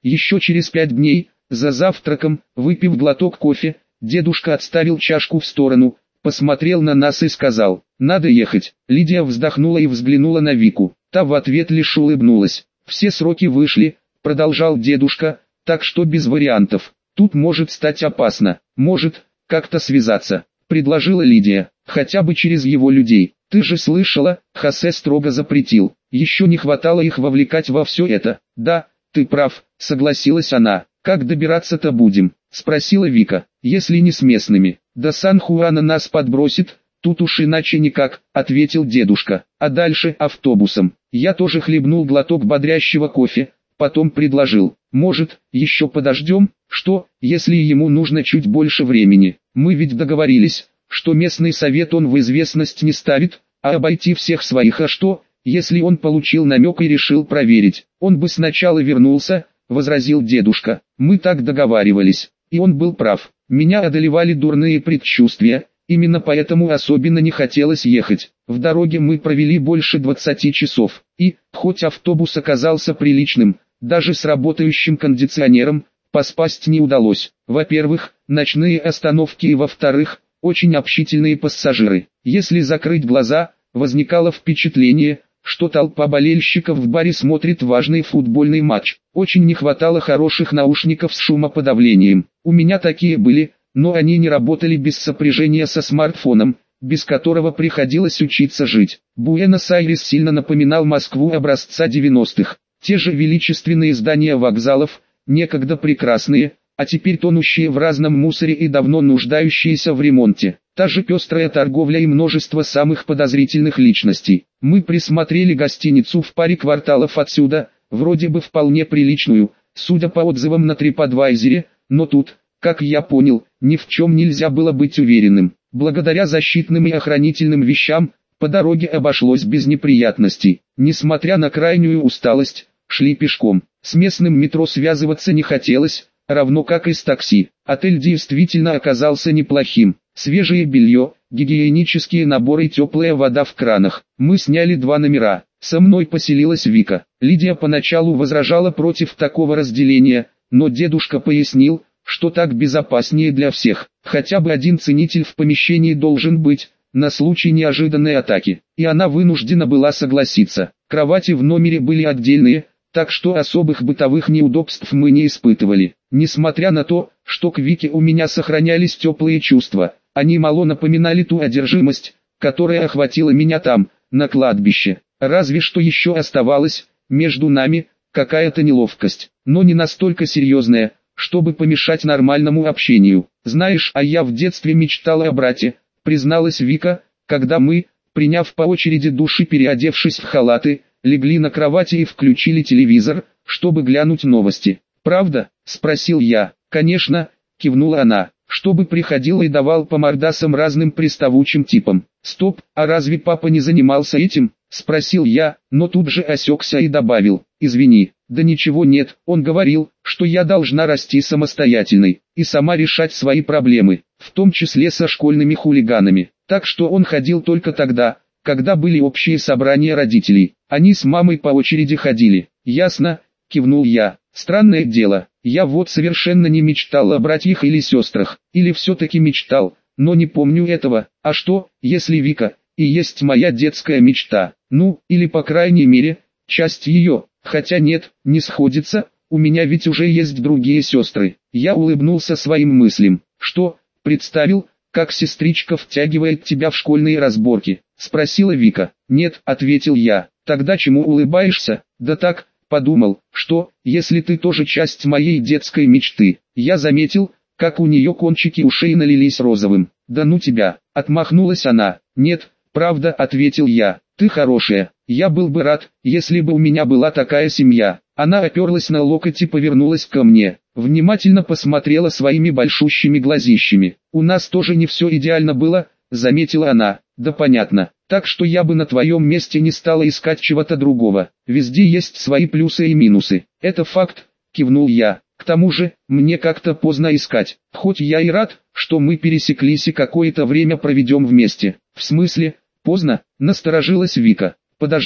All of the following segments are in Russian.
Еще через 5 дней, за завтраком, выпив глоток кофе, дедушка отставил чашку в сторону, посмотрел на нас и сказал: «Надо ехать». Лидия вздохнула и взглянула на Вику. Та в ответ лишь улыбнулась. «Все сроки вышли», — продолжал дедушка, — «так что без вариантов. Тут может стать опасно. Может, как-то связаться», — предложила Лидия. «Хотя бы через его людей. Ты же слышала, Хосе строго запретил. Еще не хватало их вовлекать во все это». «Да, ты прав», — согласилась она. «Как добираться-то будем?» — спросила Вика. «Если не с местными. До Сан-Хуана нас подбросит, тут уж иначе никак», — ответил дедушка. «А дальше автобусом». Я тоже хлебнул глоток бодрящего кофе, потом предложил: «Может, еще подождем?» «Что, если ему нужно чуть больше времени? Мы ведь договорились, что местный совет он в известность не ставит, а обойти всех своих. А что, если он получил намек и решил проверить? Он бы сначала вернулся», — возразил дедушка. «Мы так договаривались, и он был прав. Меня одолевали дурные предчувствия, именно поэтому особенно не хотелось ехать. В дороге мы провели больше 20 часов, и, хоть автобус оказался приличным, даже с работающим кондиционером, поспать не удалось. Во-первых, ночные остановки, и во-вторых, очень общительные пассажиры. Если закрыть глаза, возникало впечатление, что толпа болельщиков в баре смотрит важный футбольный матч. Очень не хватало хороших наушников с шумоподавлением. У меня такие были, но они не работали без сопряжения со смартфоном, без которого приходилось учиться жить. Буэнос-Айрес сильно напоминал Москву образца 90-х. Те же величественные здания вокзалов, некогда прекрасные, а теперь тонущие в разном мусоре и давно нуждающиеся в ремонте. Та же пестрая торговля и множество самых подозрительных личностей. Мы присмотрели гостиницу в паре кварталов отсюда, вроде бы вполне приличную, судя по отзывам на TripAdvisor, но тут, как я понял, ни в чем нельзя было быть уверенным. Благодаря защитным и охранительным вещам, по дороге обошлось без неприятностей. Несмотря на крайнюю усталость, шли пешком. С местным метро связываться не хотелось, равно как и с такси. Отель действительно оказался неплохим. Свежее белье, гигиенические наборы и теплая вода в кранах. Мы сняли 2 номера. Со мной поселилась Вика. Лидия поначалу возражала против такого разделения, но дедушка пояснил, что так безопаснее для всех. Хотя бы один ценитель в помещении должен быть, на случай неожиданной атаки. И она вынуждена была согласиться. Кровати в номере были отдельные, так что особых бытовых неудобств мы не испытывали. Несмотря на то, что к Вике у меня сохранялись теплые чувства, они мало напоминали ту одержимость, которая охватила меня там, на кладбище. Разве что еще оставалась, между нами, какая-то неловкость, но не настолько серьезная, чтобы помешать нормальному общению. «Знаешь, а я в детстве мечтала о брате», — призналась Вика, когда мы, приняв по очереди душ и переодевшись в халаты, легли на кровати и включили телевизор, чтобы глянуть новости. «Правда?» — спросил я. «Конечно», — кивнула она, — «чтобы приходил и давал по мордасам разным приставучим типам». «Стоп, а разве папа не занимался этим?» — спросил я, но тут же осекся и добавил: «Извини». «Да ничего нет, он говорил, что я должна расти самостоятельной, и сама решать свои проблемы, в том числе со школьными хулиганами. Так что он ходил только тогда, когда были общие собрания родителей. Они с мамой по очереди ходили». «Ясно», — кивнул я. «Странное дело, я вот совершенно не мечтал о братьях или сестрах, или все-таки мечтал, но не помню этого. А что, если Вика и есть моя детская мечта? Ну, или по крайней мере, часть ее». «Хотя нет, не сходится, у меня ведь уже есть другие сестры». Я улыбнулся своим мыслям. «Что, представил, как сестричка втягивает тебя в школьные разборки?» — спросила Вика. «Нет», — ответил я. «Тогда чему улыбаешься?» «Да так, подумал, что, если ты тоже часть моей детской мечты». Я заметил, как у нее кончики ушей налились розовым. «Да ну тебя», — отмахнулась она. «Нет, правда», — ответил я. «Ты хорошая. Я был бы рад, если бы у меня была такая семья». Она оперлась на локоть и повернулась ко мне. Внимательно посмотрела своими большущими глазищами. «У нас тоже не все идеально было», — заметила она. «Да понятно. Так что я бы на твоем месте не стала искать чего-то другого. Везде есть свои плюсы и минусы». «Это факт», — кивнул я. «К тому же, мне как-то поздно искать. Хоть я и рад, что мы пересеклись и какое-то время проведем вместе». «В смысле, поздно?» — насторожилась Вика. «Подожди,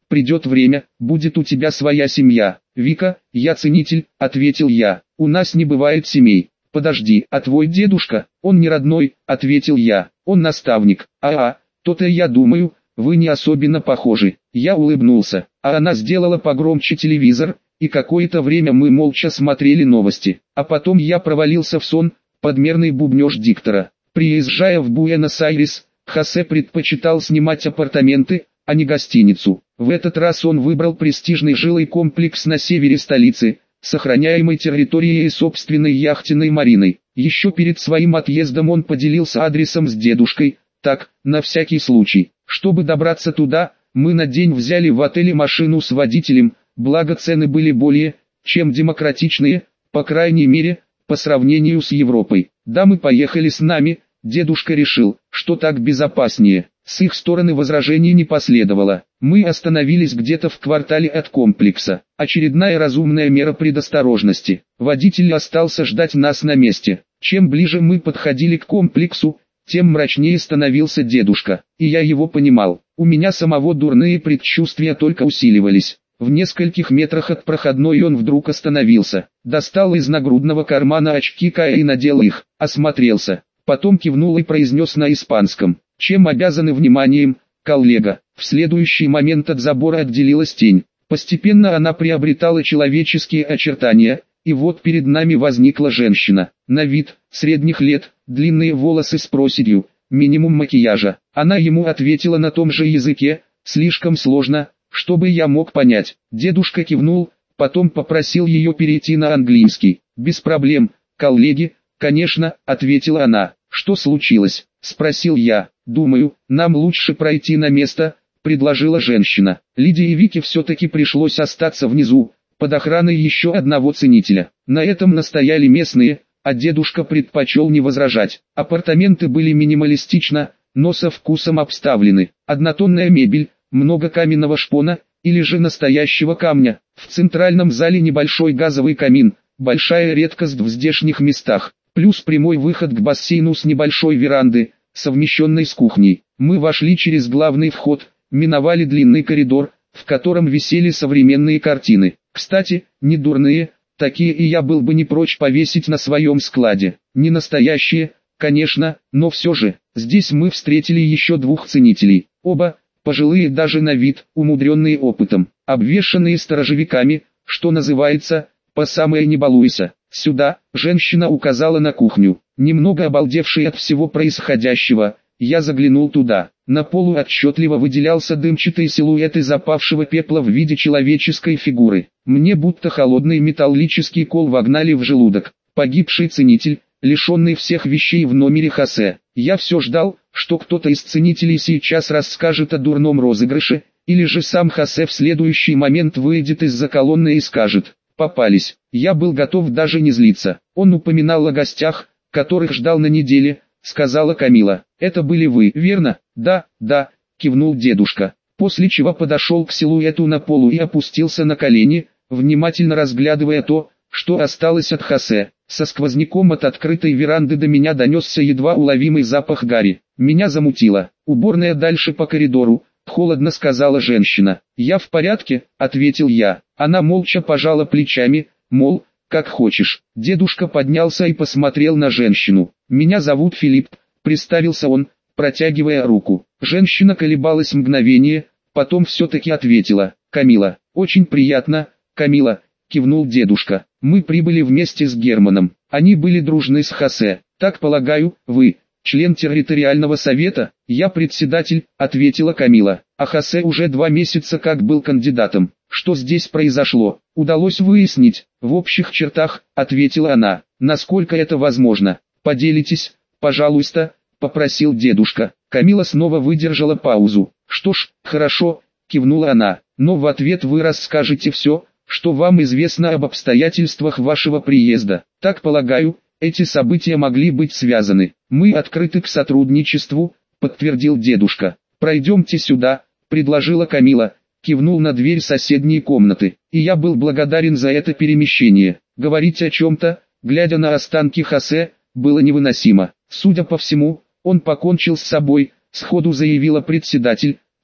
Придет время, будет у тебя своя семья. Вика, я ценитель, ответил я. У нас не бывает семей. Подожди, а твой дедушка, он не родной, ответил я. Он наставник. То-то я думаю, вы не особенно похожи. Я улыбнулся, а она сделала погромче телевизор, и какое-то время мы молча смотрели новости. А потом я провалился в сон, подмерный бубнёж диктора. Приезжая в Буэнос-Айрес, Хосе предпочитал снимать апартаменты, а не гостиницу. В этот раз он выбрал престижный жилой комплекс на севере столицы, с охраняемой территорией и собственной яхтенной мариной. Еще перед своим отъездом он поделился адресом с дедушкой, так, на всякий случай. Чтобы добраться туда, мы на день взяли в отеле машину с водителем, благо цены были более, чем демократичные, по крайней мере, по сравнению с Европой. Дамы поехали с нами, дедушка решил, что так безопаснее. С их стороны возражений не последовало. Мы остановились где-то в квартале от комплекса. Очередная разумная мера предосторожности. Водитель остался ждать нас на месте. Чем ближе мы подходили к комплексу, тем мрачнее становился дедушка. И я его понимал. У меня самого дурные предчувствия только усиливались. В нескольких метрах от проходной он вдруг остановился. Достал из нагрудного кармана очки и надел их. Осмотрелся. Потом кивнул и произнес на испанском: «Чем обязаны вниманием, коллега?» В следующий момент от забора отделилась тень. Постепенно она приобретала человеческие очертания, и вот перед нами возникла женщина. На вид, средних лет, длинные волосы с проседью, минимум макияжа. Она ему ответила на том же языке, слишком сложно, чтобы я мог понять. Дедушка кивнул, потом попросил ее перейти на английский. «Без проблем, коллеги, конечно», — ответила она. «Что случилось?» — спросил я. «Думаю, нам лучше пройти на место», — предложила женщина. Лидии и Вике все-таки пришлось остаться внизу, под охраной еще одного ценителя. На этом настояли местные, а дедушка предпочел не возражать. Апартаменты были минималистично, но со вкусом обставлены. Однотонная мебель, много каменного шпона, или же настоящего камня. В центральном зале небольшой газовый камин, большая редкость в здешних местах. Плюс прямой выход к бассейну с небольшой веранды, совмещенной с кухней. Мы вошли через главный вход, миновали длинный коридор, в котором висели современные картины. Кстати, не дурные, такие и я был бы не прочь повесить на своем складе. Не настоящие, конечно, но все же. Здесь мы встретили еще двух ценителей. Оба, пожилые даже на вид, умудренные опытом, обвешанные сторожевиками, что называется, по самое не балуйся. «Сюда», — женщина указала на кухню. Немного обалдевший от всего происходящего, я заглянул туда. На полу отчетливо выделялся дымчатый силуэт из запавшего пепла в виде человеческой фигуры. Мне будто холодный металлический кол вогнали в желудок. Погибший ценитель, лишенный всех вещей в номере Хосе. Я все ждал, что кто-то из ценителей сейчас расскажет о дурном розыгрыше, или же сам Хосе в следующий момент выйдет из-за колонны и скажет: «Попались». Я был готов даже не злиться. Он упоминал о гостях, которых ждал на неделе, сказала Камила. «Это были вы, верно?» «Да, да», кивнул дедушка. После чего подошел к силуэту на полу и опустился на колени, внимательно разглядывая то, что осталось от Хосе. Со сквозняком от открытой веранды до меня донесся едва уловимый запах гари. Меня замутило. «Уборная дальше по коридору», — холодно сказала женщина. «Я в порядке», — ответил я. Она молча пожала плечами, мол, как хочешь. Дедушка поднялся и посмотрел на женщину. «Меня зовут Филипп», — представился он, протягивая руку. Женщина колебалась мгновение, потом все-таки ответила: «Камила». «Очень приятно, Камила», — кивнул дедушка. «Мы прибыли вместе с Германом. Они были дружны с Хосе. Так полагаю, вы член территориального совета?» «Я председатель», — ответила Камила. «А Хосе уже 2 месяца как был кандидатом. Что здесь произошло, удалось выяснить?» «В общих чертах», — ответила она. «Насколько это возможно? Поделитесь, пожалуйста», — попросил дедушка. Камила снова выдержала паузу. «Что ж, хорошо», — кивнула она. «Но в ответ вы расскажете все, что вам известно об обстоятельствах вашего приезда. Так полагаю, эти события могли быть связаны. Мы открыты к сотрудничеству», — подтвердил дедушка. «Пройдемте сюда», — предложила Камила, кивнул на дверь соседней комнаты. И я был благодарен за это перемещение. Говорить о чем-то, глядя на останки Хосе, было невыносимо. Судя по всему, он покончил с собой, сходу заявила председатель,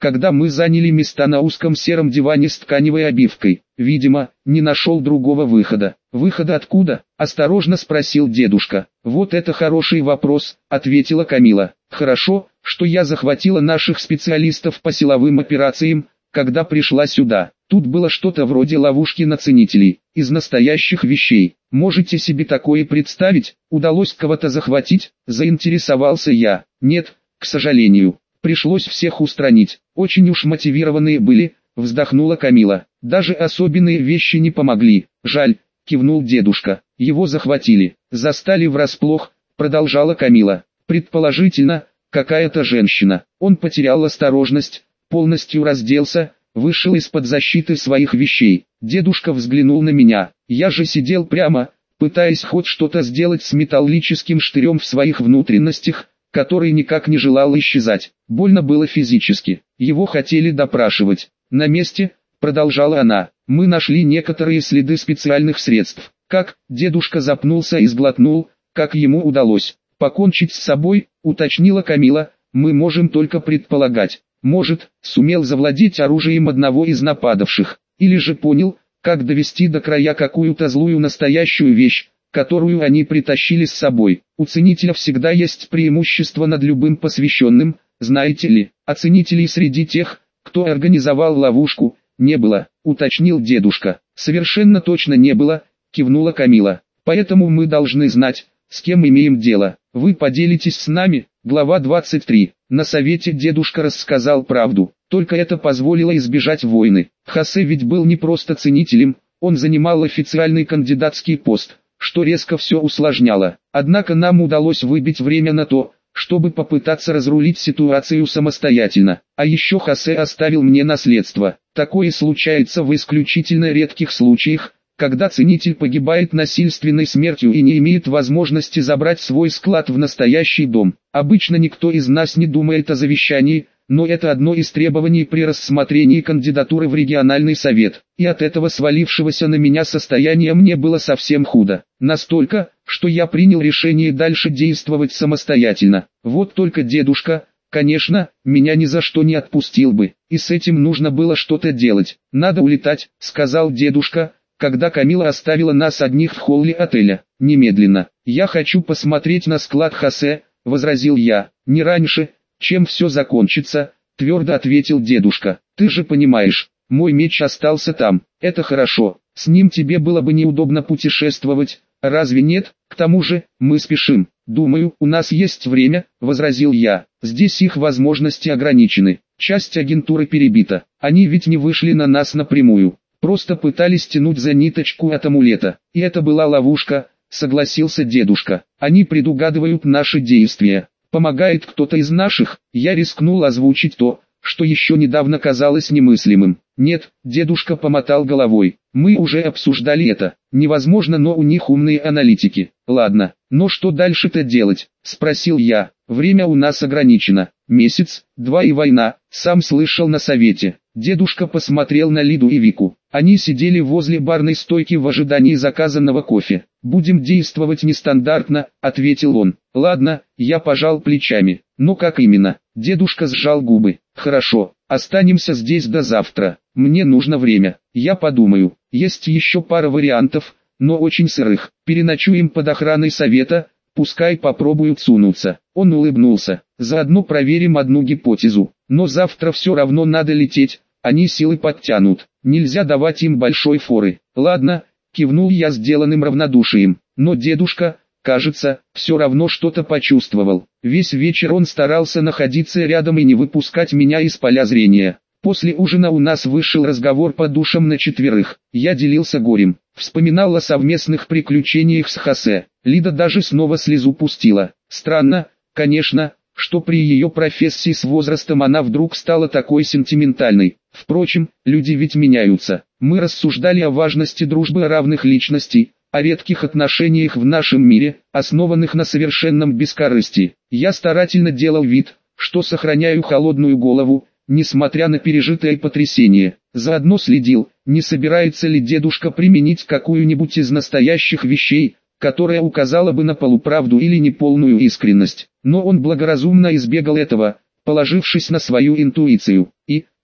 когда мы заняли места на узком сером диване с тканевой обивкой. Видимо, не нашел другого выхода. «Выхода откуда?» – осторожно спросил дедушка. «Вот это хороший вопрос», – ответила Камила. «Хорошо, что я захватила наших специалистов по силовым операциям, когда пришла сюда. Тут было что-то вроде ловушки на ценителей, из настоящих вещей. Можете себе такое представить? Удалось кого-то захватить?» – заинтересовался я. «Нет, к сожалению. Пришлось всех устранить. Очень уж мотивированные были», – вздохнула Камила. «Даже особенные вещи не помогли. Жаль», – кивнул дедушка. «Его захватили. Застали врасплох», – продолжала Камила. «Предположительно, какая-то женщина. Он потерял осторожность, полностью разделся, вышел из-под защиты своих вещей». Дедушка взглянул на меня. Я же сидел прямо, пытаясь хоть что-то сделать с металлическим штырем в своих внутренностях, который никак не желал исчезать. Больно было физически. Его хотели допрашивать. «На месте», — продолжала она, — «мы нашли некоторые следы специальных средств». «Как?» — дедушка запнулся и сглотнул. «Как ему удалось покончить с собой?» — уточнила Камила. «Мы можем только предполагать. Может, сумел завладеть оружием одного из нападавших, или же понял, как довести до края какую-то злую настоящую вещь, которую они притащили с собой. У ценителя всегда есть преимущество над любым посвященным, знаете ли. А ценителей среди тех, кто организовал ловушку, не было», — уточнил дедушка. «Совершенно точно не было», — кивнула Камила. «Поэтому мы должны знать, с кем имеем дело. Вы поделитесь с нами?» Глава 23. На совете дедушка рассказал правду, только это позволило избежать войны. Хосе ведь был не просто ценителем, он занимал официальный кандидатский пост, что резко все усложняло. Однако нам удалось выбить время на то, чтобы попытаться разрулить ситуацию самостоятельно. А еще Хосе оставил мне наследство. Такое случается в исключительно редких случаях, когда ценитель погибает насильственной смертью и не имеет возможности забрать свой склад в настоящий дом. Обычно никто из нас не думает о завещании, но это одно из требований при рассмотрении кандидатуры в региональный совет. И от этого свалившегося на меня состояния мне было совсем худо. Настолько, что я принял решение дальше действовать самостоятельно. Вот только дедушка, конечно, меня ни за что не отпустил бы. И с этим нужно было что-то делать. «Надо улетать», — сказал дедушка, когда Камила оставила нас одних в холле отеля. «Немедленно. Я хочу посмотреть на склад Хосе», — возразил я. «Не раньше, чем все закончится», — твердо ответил дедушка. «Ты же понимаешь, мой меч остался там. Это хорошо. С ним тебе было бы неудобно путешествовать, разве нет? К тому же, мы спешим». «Думаю, у нас есть время», — возразил я. «Здесь их возможности ограничены. Часть агентуры перебита. Они ведь не вышли на нас напрямую. Просто пытались тянуть за ниточку от амулета. И это была ловушка», — согласился дедушка. «Они предугадывают наши действия. Помогает кто-то из наших?» Я рискнул озвучить то, что еще недавно казалось немыслимым. «Нет», — дедушка помотал головой. «Мы уже обсуждали это. Невозможно, но у них умные аналитики». «Ладно, но что дальше-то делать?» — спросил я. «Время у нас ограничено. Месяц, два и война», — сам слышал на совете. Дедушка посмотрел на Лиду и Вику. Они сидели возле барной стойки в ожидании заказанного кофе. «Будем действовать нестандартно», — ответил он. «Ладно», — я пожал плечами. «Но как именно?» Дедушка сжал губы. «Хорошо, останемся здесь до завтра. Мне нужно время. Я подумаю. Есть еще пара вариантов, но очень сырых. Переночуем под охраной совета, пускай попробуют сунуться». Он улыбнулся. «Заодно проверим одну гипотезу. Но завтра все равно надо лететь, они силы подтянут. Нельзя давать им большой форы». «Ладно», — кивнул я сделанным равнодушием. Но дедушка, кажется, все равно что-то почувствовал. Весь вечер он старался находиться рядом и не выпускать меня из поля зрения. После ужина у нас вышел разговор по душам на четверых. Я делился горем, вспоминал о совместных приключениях с Хосе. Лида даже снова слезу пустила. Странно, конечно, что при ее профессии с возрастом она вдруг стала такой сентиментальной. Впрочем, люди ведь меняются. Мы рассуждали о важности дружбы равных личностей, о редких отношениях в нашем мире, основанных на совершенном бескорыстии. Я старательно делал вид, что сохраняю холодную голову, несмотря на пережитое потрясение. Заодно следил, не собирается ли дедушка применить какую-нибудь из настоящих вещей, которая указала бы на полуправду или неполную искренность. Но он благоразумно избегал этого, положившись на свою интуицию. И,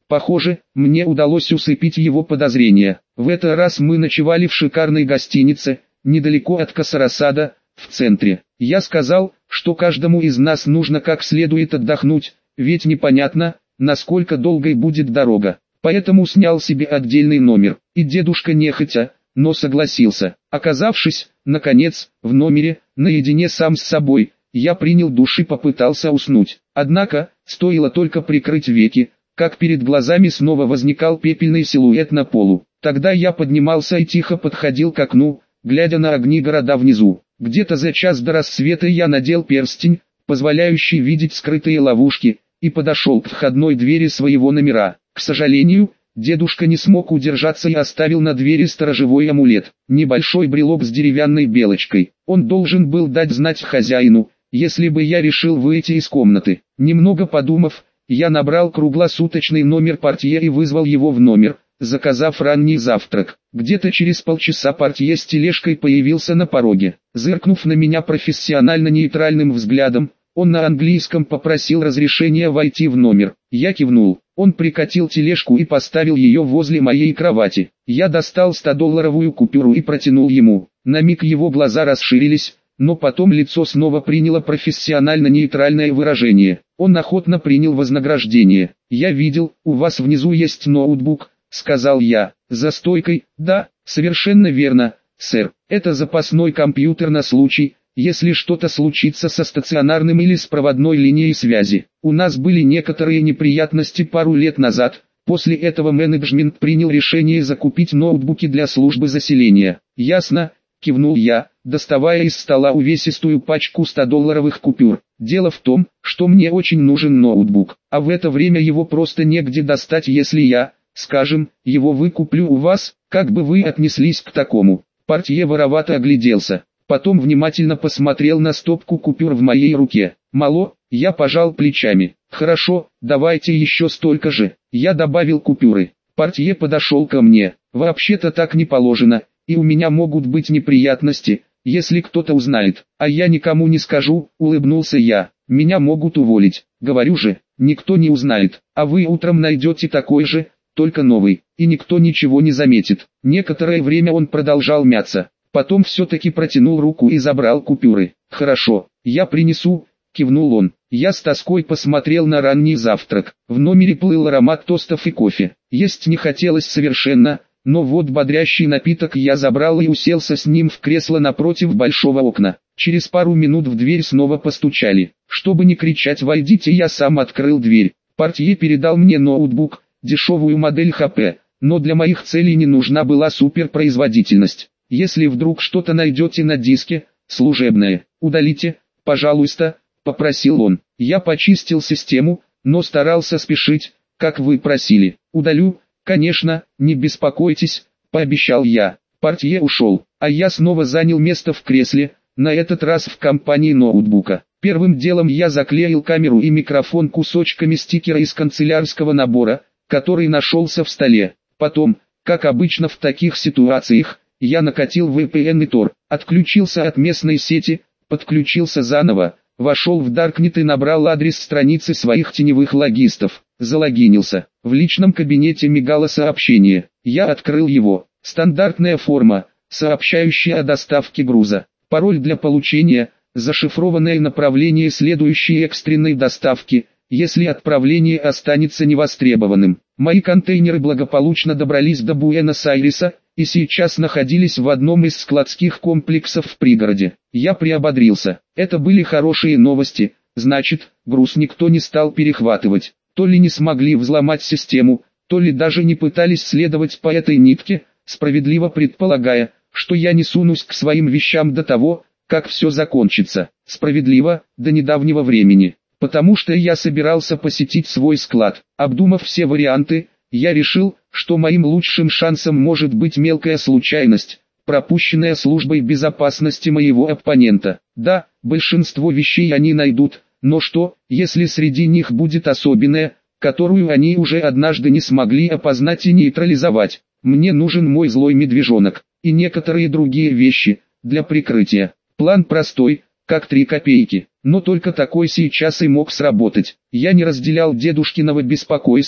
Похоже, мне удалось усыпить его подозрения. В этот раз мы ночевали в шикарной гостинице, недалеко от Касарасада, в центре. Я сказал, что каждому из нас нужно как следует отдохнуть, ведь непонятно, насколько долгой будет дорога. Поэтому снял себе отдельный номер, и дедушка нехотя, но согласился. Оказавшись, наконец, в номере, наедине сам с собой, я принял душ и попытался уснуть. Однако, стоило только прикрыть веки, как перед глазами снова возникал пепельный силуэт на полу. Тогда я поднимался и тихо подходил к окну, глядя на огни города внизу. Где-то за час до рассвета я надел перстень, позволяющий видеть скрытые ловушки, и подошел к входной двери своего номера. К сожалению, дедушка не смог удержаться и оставил на двери сторожевой амулет, небольшой брелок с деревянной белочкой. Он должен был дать знать хозяину, если бы я решил выйти из комнаты. Немного подумав, я набрал круглосуточный номер портье и вызвал его в номер, заказав ранний завтрак. Где-то через полчаса портье с тележкой появился на пороге. Зыркнув на меня профессионально нейтральным взглядом, он на английском попросил разрешения войти в номер. Я кивнул. Он прикатил тележку и поставил ее возле моей кровати. Я достал 100-долларовую купюру и протянул ему. На миг его глаза расширились, но потом лицо снова приняло профессионально нейтральное выражение. Он охотно принял вознаграждение. «Я видел, у вас внизу есть ноутбук», — сказал я. «За стойкой?» «Да, совершенно верно, сэр. Это запасной компьютер на случай, если что-то случится со стационарным или с проводной линией связи. У нас были некоторые неприятности пару лет назад. После этого менеджмент принял решение закупить ноутбуки для службы заселения». «Ясно», — кивнул я, доставая из стола увесистую пачку 100-долларовых купюр. «Дело в том, что мне очень нужен ноутбук, а в это время его просто негде достать, если я, скажем, его выкуплю у вас. Как бы вы отнеслись к такому?» Портье воровато огляделся, потом внимательно посмотрел на стопку купюр в моей руке. «Мало», — я пожал плечами. «Хорошо, давайте еще столько же». Я добавил купюры. Портье подошел ко мне. «Вообще-то так не положено, и у меня могут быть неприятности, если кто-то узнает». «А я никому не скажу», — улыбнулся я. «Меня могут уволить. Говорю же, никто не узнает. А вы утром найдете такой же, только новый, и никто ничего не заметит». Некоторое время он продолжал мяться. Потом все-таки протянул руку и забрал купюры. «Хорошо, я принесу», — кивнул он. Я с тоской посмотрел на ранний завтрак. В номере плыл аромат тостов и кофе. Есть не хотелось совершенно, но вот бодрящий напиток я забрал и уселся с ним в кресло напротив большого окна. Через пару минут в дверь снова постучали. Чтобы не кричать «войдите», я сам открыл дверь. Портье передал мне ноутбук, дешевую модель HP, но для моих целей не нужна была суперпроизводительность. «Если вдруг что-то найдете на диске, служебное, удалите, пожалуйста», — попросил он. Я почистил систему, но старался спешить, как вы просили. «Удалю, конечно, не беспокойтесь», — пообещал я. Портье ушел, а я снова занял место в кресле, на этот раз в компании ноутбука. Первым делом я заклеил камеру и микрофон кусочками стикера из канцелярского набора, который нашелся в столе. Потом, как обычно в таких ситуациях, я накатил VPN и Tor, отключился от местной сети, подключился заново, вошел в Darknet и набрал адрес страницы своих теневых логистов, залогинился. В личном кабинете мигало сообщение. Я открыл его. Стандартная форма, сообщающая о доставке груза. Пароль для получения, зашифрованное направление следующей экстренной доставки, если отправление останется невостребованным. Мои контейнеры благополучно добрались до Буэнос-Айреса, и сейчас находились в одном из складских комплексов в пригороде. Я приободрился. Это были хорошие новости, значит, груз никто не стал перехватывать. То ли не смогли взломать систему, то ли даже не пытались следовать по этой нитке, справедливо предполагая, что я не сунусь к своим вещам до того, как все закончится. Справедливо, до недавнего времени. Потому что я собирался посетить свой склад. Обдумав все варианты, я решил, что моим лучшим шансом может быть мелкая случайность, пропущенная службой безопасности моего оппонента. Да, большинство вещей они найдут, но что, если среди них будет особенная, которую они уже однажды не смогли опознать и нейтрализовать? Мне нужен мой злой медвежонок, и некоторые другие вещи, для прикрытия. План простой, как 3 копейки, но только такой сейчас и мог сработать. Я не разделял дедушкиного беспокойства,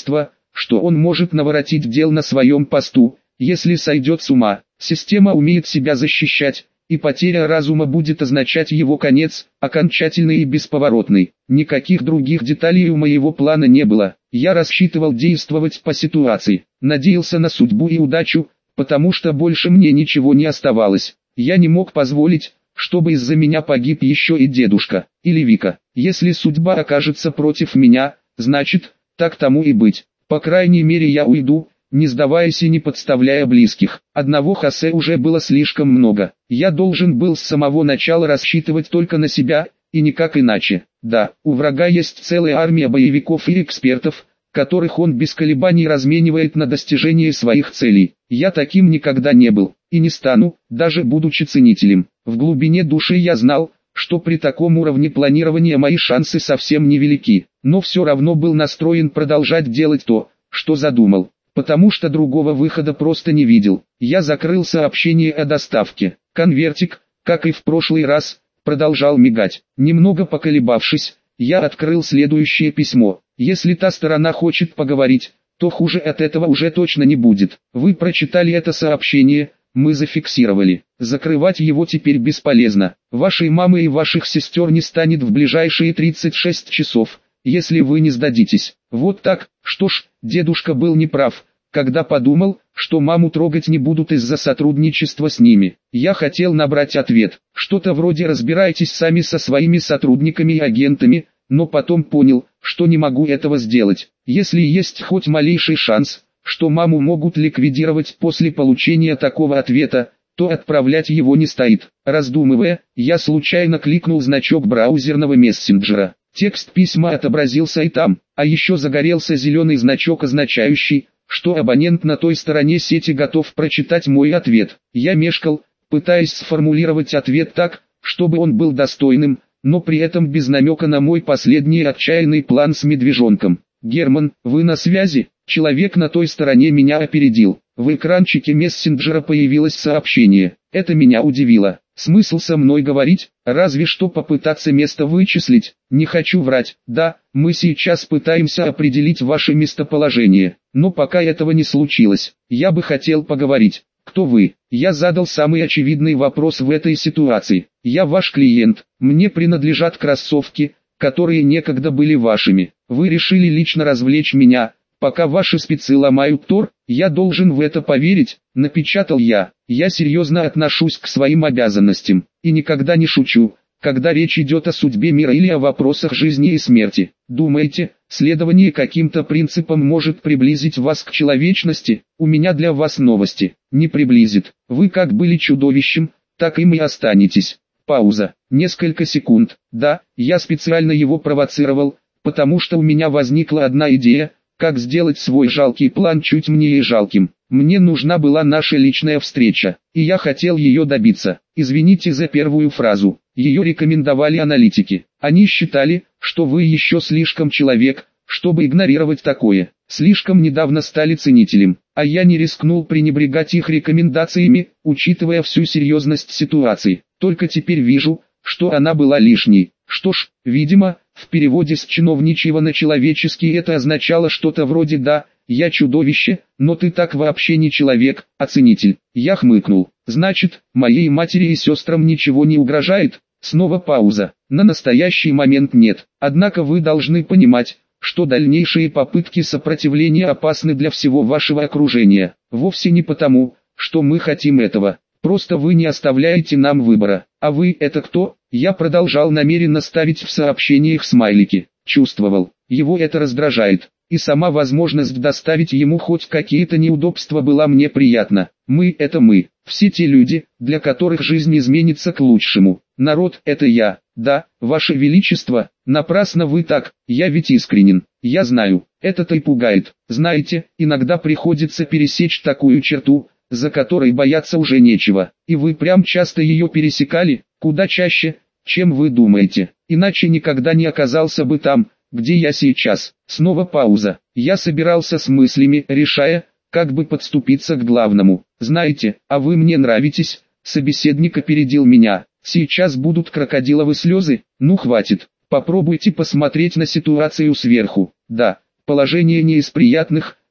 что он может наворотить дел на своем посту, если сойдет с ума. Система умеет себя защищать, и потеря разума будет означать его конец, окончательный и бесповоротный. Никаких других деталей у моего плана не было. Я рассчитывал действовать по ситуации, надеялся на судьбу и удачу, потому что больше мне ничего не оставалось. Я не мог позволить, чтобы из-за меня погиб еще и дедушка, или Вика. Если судьба окажется против меня, значит, так тому и быть. По крайней мере я уйду, не сдаваясь и не подставляя близких. Одного Хосе уже было слишком много. Я должен был с самого начала рассчитывать только на себя, и никак иначе. Да, у врага есть целая армия боевиков и экспертов, которых он без колебаний разменивает на достижение своих целей. Я таким никогда не был, и не стану, даже будучи ценителем. В глубине души я знал, что при таком уровне планирования мои шансы совсем невелики, но все равно был настроен продолжать делать то, что задумал, потому что другого выхода просто не видел. Я закрыл сообщение о доставке. Конвертик, как и в прошлый раз, продолжал мигать. Немного поколебавшись, я открыл следующее письмо. Если та сторона хочет поговорить, то хуже от этого уже точно не будет. Вы прочитали это сообщение, мы зафиксировали. Закрывать его теперь бесполезно. Вашей мамы и ваших сестер не станет в ближайшие 36 часов, если вы не сдадитесь. Вот так. Что ж, дедушка был неправ, когда подумал, что маму трогать не будут из-за сотрудничества с ними. Я хотел набрать ответ, что-то вроде «разбирайтесь сами со своими сотрудниками и агентами», но потом понял, что не могу этого сделать. Если есть хоть малейший шанс, что маму могут ликвидировать после получения такого ответа, то отправлять его не стоит. Раздумывая, я случайно кликнул значок браузерного мессенджера. Текст письма отобразился и там, а еще загорелся зеленый значок, означающий, что абонент на той стороне сети готов прочитать мой ответ. Я мешкал, пытаясь сформулировать ответ так, чтобы он был достойным, но при этом без намека на мой последний отчаянный план с медвежонком. «Герман, вы на связи?» Человек на той стороне меня опередил. В экранчике мессенджера появилось сообщение. Это меня удивило. Смысл со мной говорить? Разве что попытаться место вычислить. Не хочу врать. Да, мы сейчас пытаемся определить ваше местоположение. Но пока этого не случилось. Я бы хотел поговорить. Кто вы? Я задал самый очевидный вопрос в этой ситуации. Я ваш клиент. Мне принадлежат кроссовки, которые некогда были вашими. Вы решили лично развлечь меня. Пока ваши спецы ломают Тор, я должен в это поверить, напечатал я. Я серьезно отношусь к своим обязанностям, и никогда не шучу, когда речь идет о судьбе мира или о вопросах жизни и смерти. Думаете, следование каким-то принципам может приблизить вас к человечности? У меня для вас новости. Не приблизит. Вы как были чудовищем, так им и останетесь. Пауза. Несколько секунд. Да, я специально его провоцировал, потому что у меня возникла одна идея, как сделать свой жалкий план чуть мне жалким. Мне нужна была наша личная встреча, и я хотел ее добиться. Извините за первую фразу. Ее рекомендовали аналитики. Они считали, что вы еще слишком человек, чтобы игнорировать такое. Слишком недавно стали ценителем, а я не рискнул пренебрегать их рекомендациями, учитывая всю серьезность ситуации. Только теперь вижу, что она была лишней. Что ж, видимо, в переводе с чиновничьего на человеческий это означало что-то вроде «да, я чудовище, но ты так вообще не человек, а ценитель». Я хмыкнул. Значит, моей матери и сестрам ничего не угрожает? Снова пауза. На настоящий момент нет. Однако вы должны понимать, что дальнейшие попытки сопротивления опасны для всего вашего окружения. Вовсе не потому, что мы хотим этого. Просто вы не оставляете нам выбора. А вы это кто? Я продолжал намеренно ставить в сообщениях смайлики. Чувствовал, его это раздражает. И сама возможность доставить ему хоть какие-то неудобства была мне приятна. Мы — это мы. Все те люди, для которых жизнь изменится к лучшему. Народ — это я. Да, Ваше Величество, напрасно вы так, я ведь искренен. Я знаю, это-то и пугает. Знаете, иногда приходится пересечь такую черту, за которой бояться уже нечего. И вы прям часто ее пересекали, куда чаще, чем вы думаете. Иначе никогда не оказался бы там, где я сейчас. Снова пауза. Я собирался с мыслями, решая, как бы подступиться к главному. Знаете, а вы мне нравитесь. Собеседник опередил меня. Сейчас будут крокодиловы слезы. Ну хватит. Попробуйте посмотреть на ситуацию сверху. Да, положение не из приятных,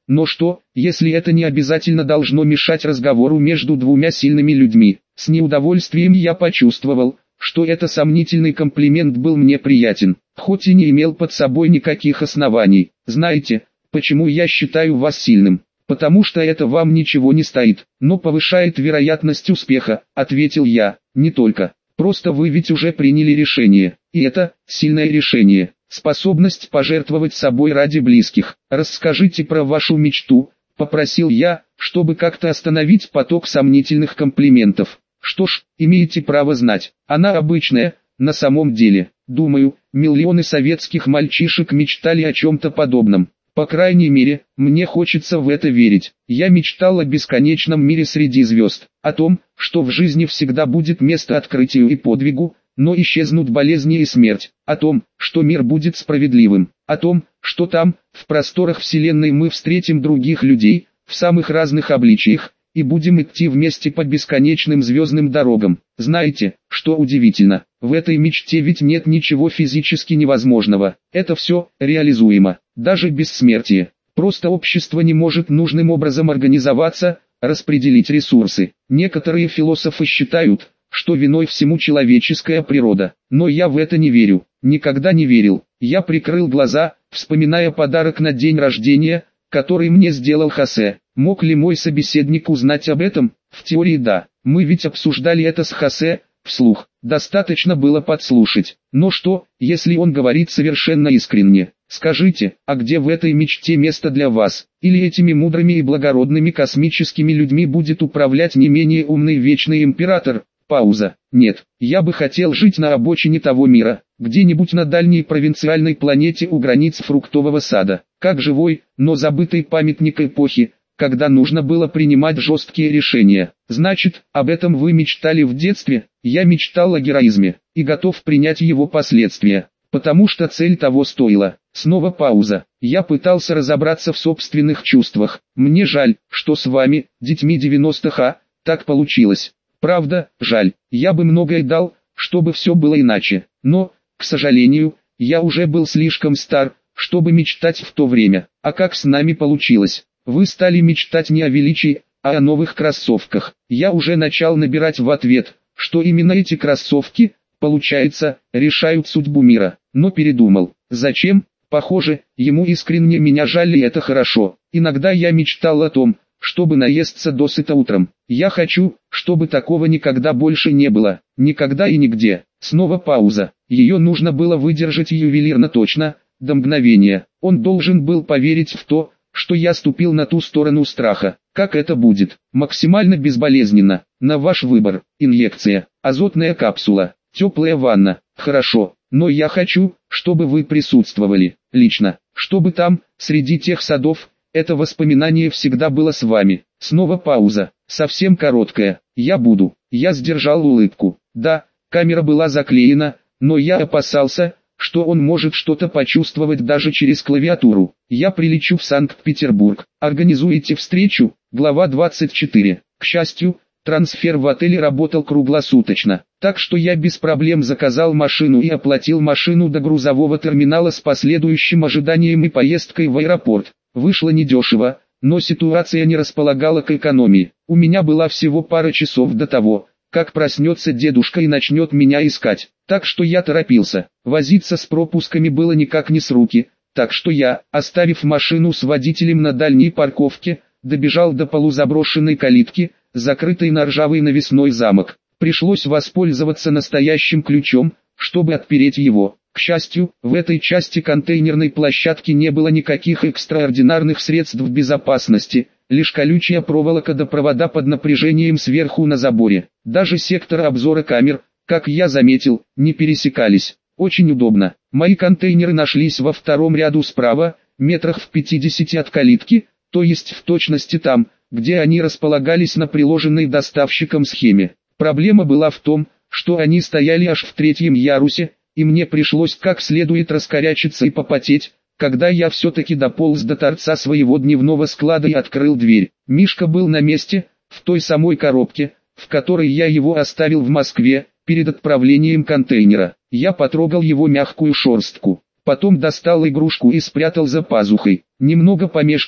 Но что, если это не обязательно должно мешать разговору между двумя сильными людьми? С неудовольствием я почувствовал, что это сомнительный комплимент был мне приятен, хоть и не имел под собой никаких оснований. Знаете, почему я считаю вас сильным? Потому что это вам ничего не стоит, но повышает вероятность успеха, ответил я. Не только. Просто вы ведь уже приняли решение, и это сильное решение, способность пожертвовать собой ради близких. Расскажите про вашу мечту, попросил я, чтобы как-то остановить поток сомнительных комплиментов. Что ж, имеете право знать, она обычная, на самом деле. Думаю, миллионы советских мальчишек мечтали о чем-то подобном. По крайней мере, мне хочется в это верить. Я мечтал о бесконечном мире среди звезд, о том, что в жизни всегда будет место открытию и подвигу, но исчезнут болезни и смерть, о том, что мир будет справедливым, о том, что там, в просторах Вселенной мы встретим других людей, в самых разных обличиях, и будем идти вместе по бесконечным звездным дорогам. Знаете, что удивительно, в этой мечте ведь нет ничего физически невозможного, это все реализуемо, даже бессмертие. Просто общество не может нужным образом организоваться, распределить ресурсы. Некоторые философы считают, что виной всему человеческая природа, но я в это не верю, никогда не верил. Я прикрыл глаза, вспоминая подарок на день рождения, который мне сделал Хосе. Мог ли мой собеседник узнать об этом? В теории да, мы ведь обсуждали это с Хосе, вслух, достаточно было подслушать. Но что, если он говорит совершенно искренне? Скажите, а где в этой мечте место для вас? Или этими мудрыми и благородными космическими людьми будет управлять не менее умный вечный император? Пауза. Нет, я бы хотел жить на обочине того мира, где-нибудь на дальней провинциальной планете у границ фруктового сада, как живой, но забытый памятник эпохи, когда нужно было принимать жесткие решения. Значит, об этом вы мечтали в детстве? Я мечтал о героизме, и готов принять его последствия, потому что цель того стоила. Снова пауза. Я пытался разобраться в собственных чувствах. Мне жаль, что с вами, детьми 90-х, так получилось. Правда, жаль, я бы многое дал, чтобы все было иначе, но, к сожалению, я уже был слишком стар, чтобы мечтать в то время. А как с нами получилось? Вы стали мечтать не о величии, а о новых кроссовках. Я уже начал набирать в ответ, что именно эти кроссовки, получается, решают судьбу мира, но передумал. Зачем? Похоже, ему искренне меня жаль, и это хорошо. Иногда я мечтал о том, чтобы наесться досыта утром. Я хочу, чтобы такого никогда больше не было, никогда и нигде. Снова пауза. Ее нужно было выдержать ювелирно точно, до мгновения. Он должен был поверить в то, что я ступил на ту сторону страха. Как это будет? Максимально безболезненно. На ваш выбор. Инъекция, азотная капсула, теплая ванна. Хорошо, но я хочу, чтобы вы присутствовали, лично, чтобы там, среди тех садов, это воспоминание всегда было с вами. Снова пауза, совсем короткая. Я буду. Я сдержал улыбку. Да, камера была заклеена, но я опасался, что он может что-то почувствовать даже через клавиатуру. Я прилечу в Санкт-Петербург. Организуете встречу? Глава 24. К счастью, трансфер в отеле работал круглосуточно, так что я без проблем заказал машину и оплатил машину до грузового терминала с последующим ожиданием и поездкой в аэропорт. Вышло недешево, но ситуация не располагала к экономии. У меня была всего пара часов до того, как проснется дедушка и начнет меня искать, так что я торопился. Возиться с пропусками было никак не с руки, так что я, оставив машину с водителем на дальней парковке, добежал до полузаброшенной калитки, закрытой на ржавый навесной замок. Пришлось воспользоваться настоящим ключом, чтобы отпереть его. К счастью, в этой части контейнерной площадки не было никаких экстраординарных средств безопасности, лишь колючая проволока до провода под напряжением сверху на заборе. Даже секторы обзора камер, как я заметил, не пересекались. Очень удобно. Мои контейнеры нашлись во втором ряду справа, метрах в 50 от калитки, то есть в точности там, где они располагались на приложенной доставщиком схеме. Проблема была в том, что они стояли аж в третьем ярусе, и мне пришлось как следует раскорячиться и попотеть, когда я все-таки дополз до торца своего дневного склада и открыл дверь. Мишка был на месте, в той самой коробке, в которой я его оставил в Москве, перед отправлением контейнера. Я потрогал его мягкую шерстку, потом достал игрушку и спрятал за пазухой. Немного помешкал,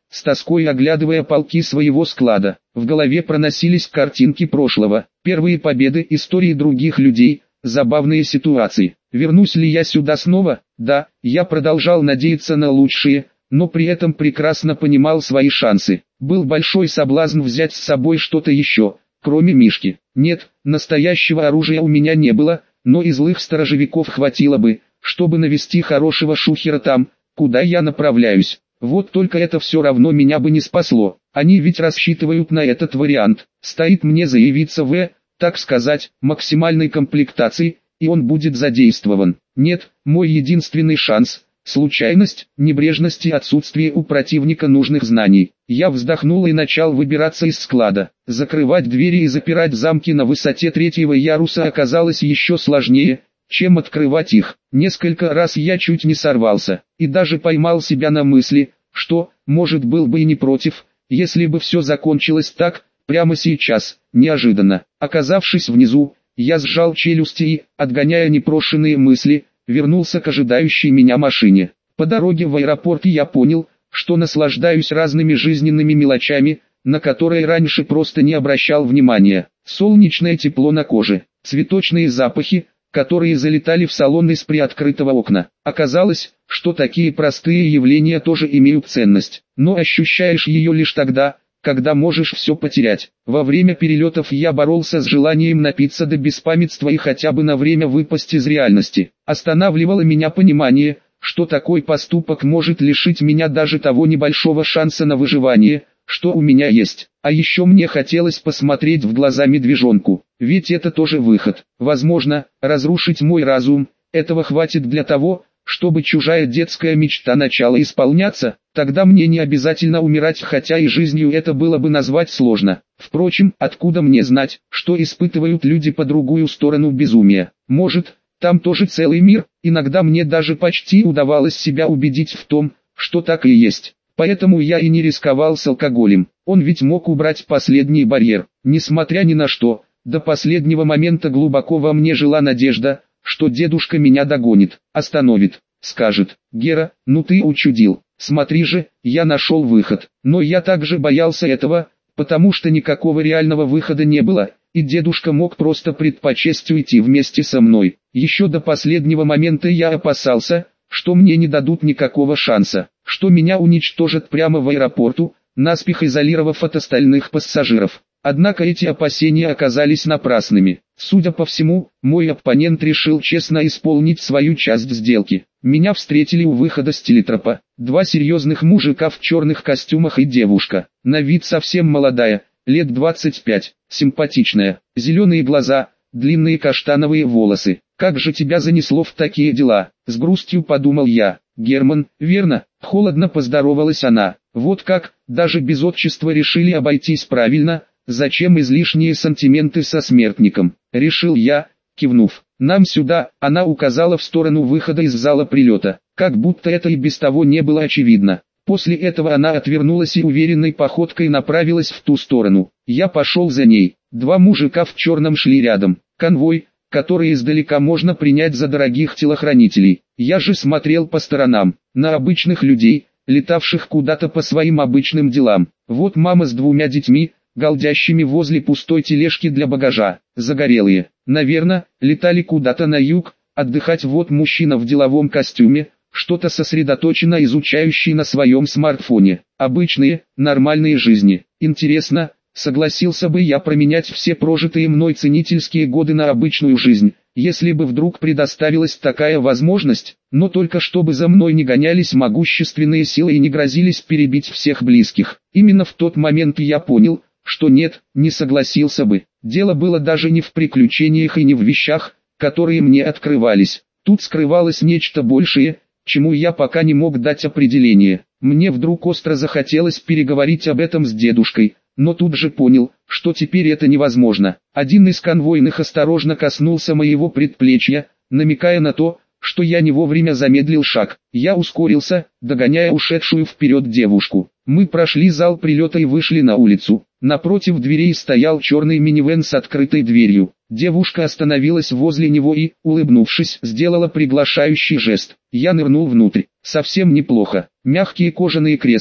с тоской оглядывая полки своего склада. В голове проносились картинки прошлого, первые победы, истории других людей, забавные ситуации. Вернусь ли я сюда снова? Да, я продолжал надеяться на лучшее, но при этом прекрасно понимал свои шансы. Был большой соблазн взять с собой что-то еще, кроме Мишки. Нет, настоящего оружия у меня не было, но и злых сторожевиков хватило бы, чтобы навести хорошего шухера там, куда я направляюсь. Вот только это все равно меня бы не спасло. Они ведь рассчитывают на этот вариант. Стоит мне заявиться в, так сказать, максимальной комплектации, и он будет задействован. Нет, мой единственный шанс – случайность, небрежность и отсутствие у противника нужных знаний. Я вздохнул и начал выбираться из склада. Закрывать двери и запирать замки на высоте 3-го яруса оказалось еще сложнее, чем открывать их. Несколько раз я чуть не сорвался, и даже поймал себя на мысли, что, может, был бы и не против, если бы все закончилось так, прямо сейчас. Неожиданно, оказавшись внизу, я сжал челюсти и, отгоняя непрошенные мысли, вернулся к ожидающей меня машине. По дороге в аэропорт я понял, что наслаждаюсь разными жизненными мелочами, на которые раньше просто не обращал внимания. Солнечное тепло на коже, цветочные запахи, которые залетали в салон из приоткрытого окна. Оказалось, что такие простые явления тоже имеют ценность, но ощущаешь ее лишь тогда, когда можешь все потерять. Во время перелетов я боролся с желанием напиться до беспамятства и хотя бы на время выпасть из реальности. Останавливало меня понимание, что такой поступок может лишить меня даже того небольшого шанса на выживание, что у меня есть. А еще мне хотелось посмотреть в глаза медвежонку, ведь это тоже выход. Возможно, разрушить мой разум, этого хватит для того, чтобы чужая детская мечта начала исполняться, тогда мне не обязательно умирать, хотя и жизнью это было бы назвать сложно. Впрочем, откуда мне знать, что испытывают люди по другую сторону безумия? Может, там тоже целый мир? Иногда мне даже почти удавалось себя убедить в том, что так и есть. Поэтому я и не рисковал с алкоголем. Он ведь мог убрать последний барьер. Несмотря ни на что, до последнего момента глубоко во мне жила надежда, что дедушка меня догонит, остановит, скажет: «Гера, ну ты учудил, смотри же, я нашел выход». Но я также боялся этого, потому что никакого реального выхода не было, и дедушка мог просто предпочесть уйти вместе со мной. Еще до последнего момента я опасался, что мне не дадут никакого шанса, что меня уничтожат прямо в аэропорту, наспех изолировав от остальных пассажиров. Однако эти опасения оказались напрасными. Судя по всему, мой оппонент решил честно исполнить свою часть сделки. Меня встретили у выхода с телетропа. Два серьезных мужика в черных костюмах и девушка, на вид совсем молодая, лет 25, симпатичная, зеленые глаза, длинные каштановые волосы. «Как же тебя занесло в такие дела?» — с грустью подумал я. «Герман, верно?» — холодно поздоровалась она. «Вот как, даже без отчества решили обойтись правильно. Зачем излишние сантименты со смертником?» Решил я, кивнув. «Нам сюда», — она указала в сторону выхода из зала прилета, как будто это и без того не было очевидно. После этого она отвернулась и уверенной походкой направилась в ту сторону. Я пошел за ней. Два мужика в черном шли рядом. Конвой, который издалека можно принять за дорогих телохранителей. Я же смотрел по сторонам, на обычных людей, летавших куда-то по своим обычным делам. Вот мама с двумя детьми, галдящими возле пустой тележки для багажа, загорелые. Наверное, летали куда-то на юг, отдыхать. Вот мужчина в деловом костюме, что-то сосредоточенно изучающий на своем смартфоне. Обычные, нормальные жизни. Интересно, согласился бы я променять все прожитые мной ценительские годы на обычную жизнь, если бы вдруг предоставилась такая возможность, но только чтобы за мной не гонялись могущественные силы и не грозились перебить всех близких. Именно в тот момент я понял, что нет, не согласился бы. Дело было даже не в приключениях и не в вещах, которые мне открывались. Тут скрывалось нечто большее, чему я пока не мог дать определение. Мне вдруг остро захотелось переговорить об этом с дедушкой, но тут же понял, что теперь это невозможно. Один из конвойных осторожно коснулся моего предплечья, намекая на то, что я не вовремя замедлил шаг. Я ускорился, догоняя ушедшую вперед девушку. Мы прошли зал прилета и вышли на улицу. Напротив дверей стоял черный минивэн с открытой дверью. Девушка остановилась возле него и, улыбнувшись, сделала приглашающий жест. Я нырнул внутрь. Совсем неплохо. Мягкие кожаные кресла,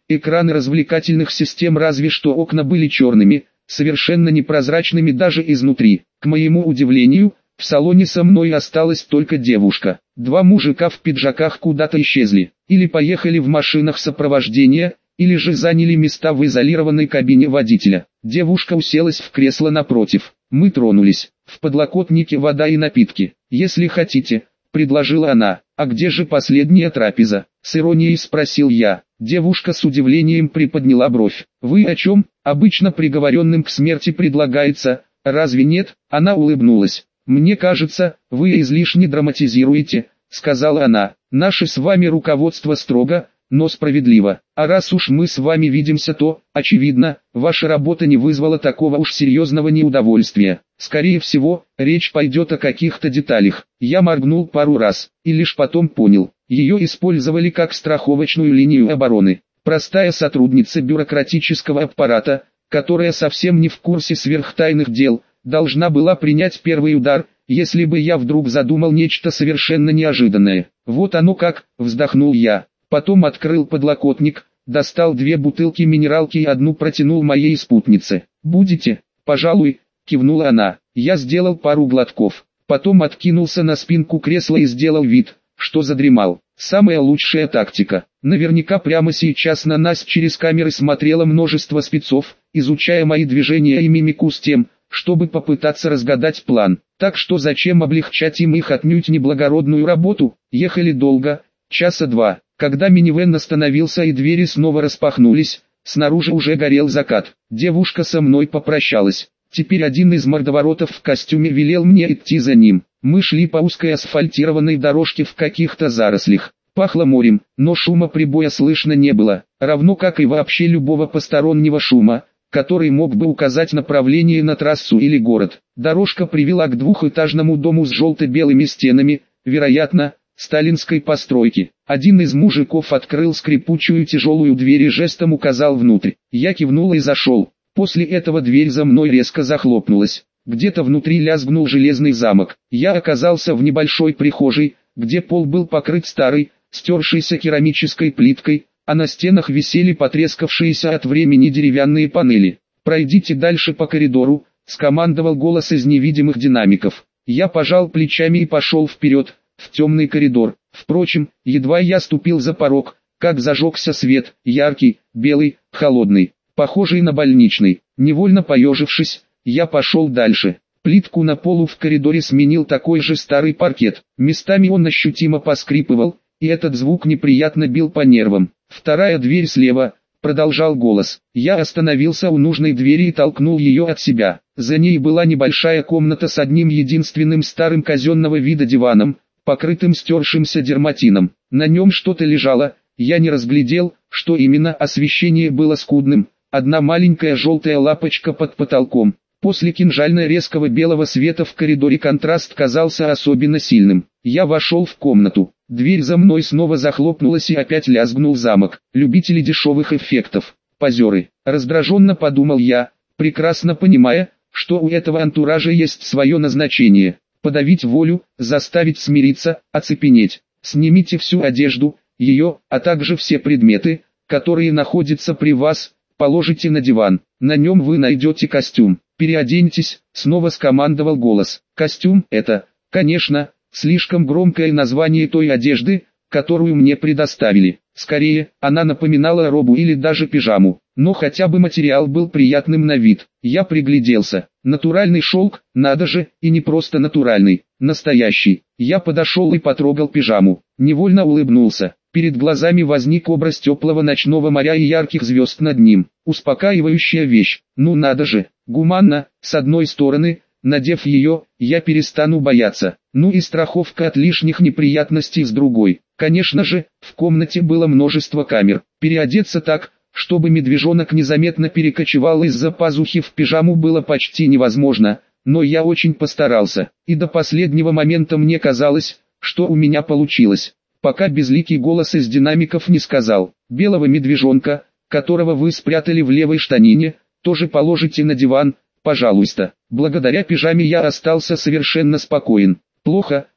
экраны развлекательных систем, разве что окна были черными, совершенно непрозрачными даже изнутри. К моему удивлению, в салоне со мной осталась только девушка. Два мужика в пиджаках куда-то исчезли, или поехали в машинах сопровождения, или же заняли места в изолированной кабине водителя. Девушка уселась в кресло напротив. Мы тронулись. В подлокотнике вода и напитки. «Если хотите», — предложила она. «А где же последняя трапеза?» — с иронией спросил я. Девушка с удивлением приподняла бровь. «Вы о чем? Обычно приговоренным к смерти предлагается, разве нет?» Она улыбнулась. «Мне кажется, вы излишне драматизируете», — сказала она. «Наше с вами руководство строго, но справедливо. А раз уж мы с вами видимся, то, очевидно, ваша работа не вызвала такого уж серьезного неудовольствия. Скорее всего, речь пойдет о каких-то деталях». Я моргнул пару раз, и лишь потом понял. Ее использовали как страховочную линию обороны. Простая сотрудница бюрократического аппарата, которая совсем не в курсе сверхтайных дел, должна была принять первый удар, если бы я вдруг задумал нечто совершенно неожиданное. «Вот оно как», — вздохнул я. Потом открыл подлокотник, достал 2 бутылки минералки и одну протянул моей спутнице. «Будете?» «Пожалуй», — кивнула она. Я сделал пару глотков. Потом откинулся на спинку кресла и сделал вид, что задремал. Самая лучшая тактика. Наверняка прямо сейчас на нас через камеры смотрело множество спецов, изучая мои движения и мимику с тем, чтобы попытаться разгадать план. Так что зачем облегчать им их отнюдь неблагородную работу? Ехали долго, часа 2. Когда минивэн остановился и двери снова распахнулись, снаружи уже горел закат. Девушка со мной попрощалась. Теперь один из мордоворотов в костюме велел мне идти за ним. Мы шли по узкой асфальтированной дорожке в каких-то зарослях. Пахло морем, но шума прибоя слышно не было, равно как и вообще любого постороннего шума, который мог бы указать направление на трассу или город. Дорожка привела к 2-этажному дому с желто-белыми стенами, вероятно, сталинской постройки. Один из мужиков открыл скрипучую тяжелую дверь и жестом указал внутрь. Я кивнул и зашел. После этого дверь за мной резко захлопнулась. Где-то внутри лязгнул железный замок. Я оказался в небольшой прихожей, где пол был покрыт старой, стершейся керамической плиткой, а на стенах висели потрескавшиеся от времени деревянные панели. «Пройдите дальше по коридору», — скомандовал голос из невидимых динамиков. Я пожал плечами и пошел вперед, в темный коридор. Впрочем, едва я ступил за порог, как зажегся свет, яркий, белый, холодный, похожий на больничный. Невольно поежившись, я пошел дальше. Плитку на полу в коридоре сменил такой же старый паркет. Местами он ощутимо поскрипывал, и этот звук неприятно бил по нервам. «Вторая дверь слева», — продолжал голос. Я остановился у нужной двери и толкнул ее от себя. За ней была небольшая комната с одним единственным старым казенного вида диваном, покрытым стершимся дерматином. На нем что-то лежало, я не разглядел, что именно, освещение было скудным. Одна маленькая желтая лапочка под потолком. После кинжально-резкого белого света в коридоре контраст казался особенно сильным. Я вошел в комнату. Дверь за мной снова захлопнулась и опять лязгнул замок. Любители дешевых эффектов. Позеры. Раздраженно подумал я, прекрасно понимая, что у этого антуража есть свое назначение. Подавить волю, заставить смириться, оцепенеть. Снимите всю одежду, ее, а также все предметы, которые находятся при вас, положите на диван. На нем вы найдете костюм. «Переоденьтесь», — снова скомандовал голос. Костюм — это, конечно, слишком громкое название той одежды, которую мне предоставили. Скорее, она напоминала робу или даже пижаму, но хотя бы материал был приятным на вид. Я пригляделся. Натуральный шелк, надо же, и не просто натуральный, настоящий. Я подошел и потрогал пижаму. Невольно улыбнулся. Перед глазами возник образ теплого ночного моря и ярких звезд над ним. Успокаивающая вещь. Ну надо же. Гуманно, с одной стороны, надев ее, я перестану бояться. Ну и страховка от лишних неприятностей с другой. Конечно же, в комнате было множество камер. Переодеться так, чтобы медвежонок незаметно перекочевал из-за пазухи в пижаму, было почти невозможно, но я очень постарался. И до последнего момента мне казалось, что у меня получилось. Пока безликий голос из динамиков не сказал: «Белого медвежонка, которого вы спрятали в левой штанине, тоже положите на диван, пожалуйста». Благодаря пижаме я остался совершенно спокоен. Плохо,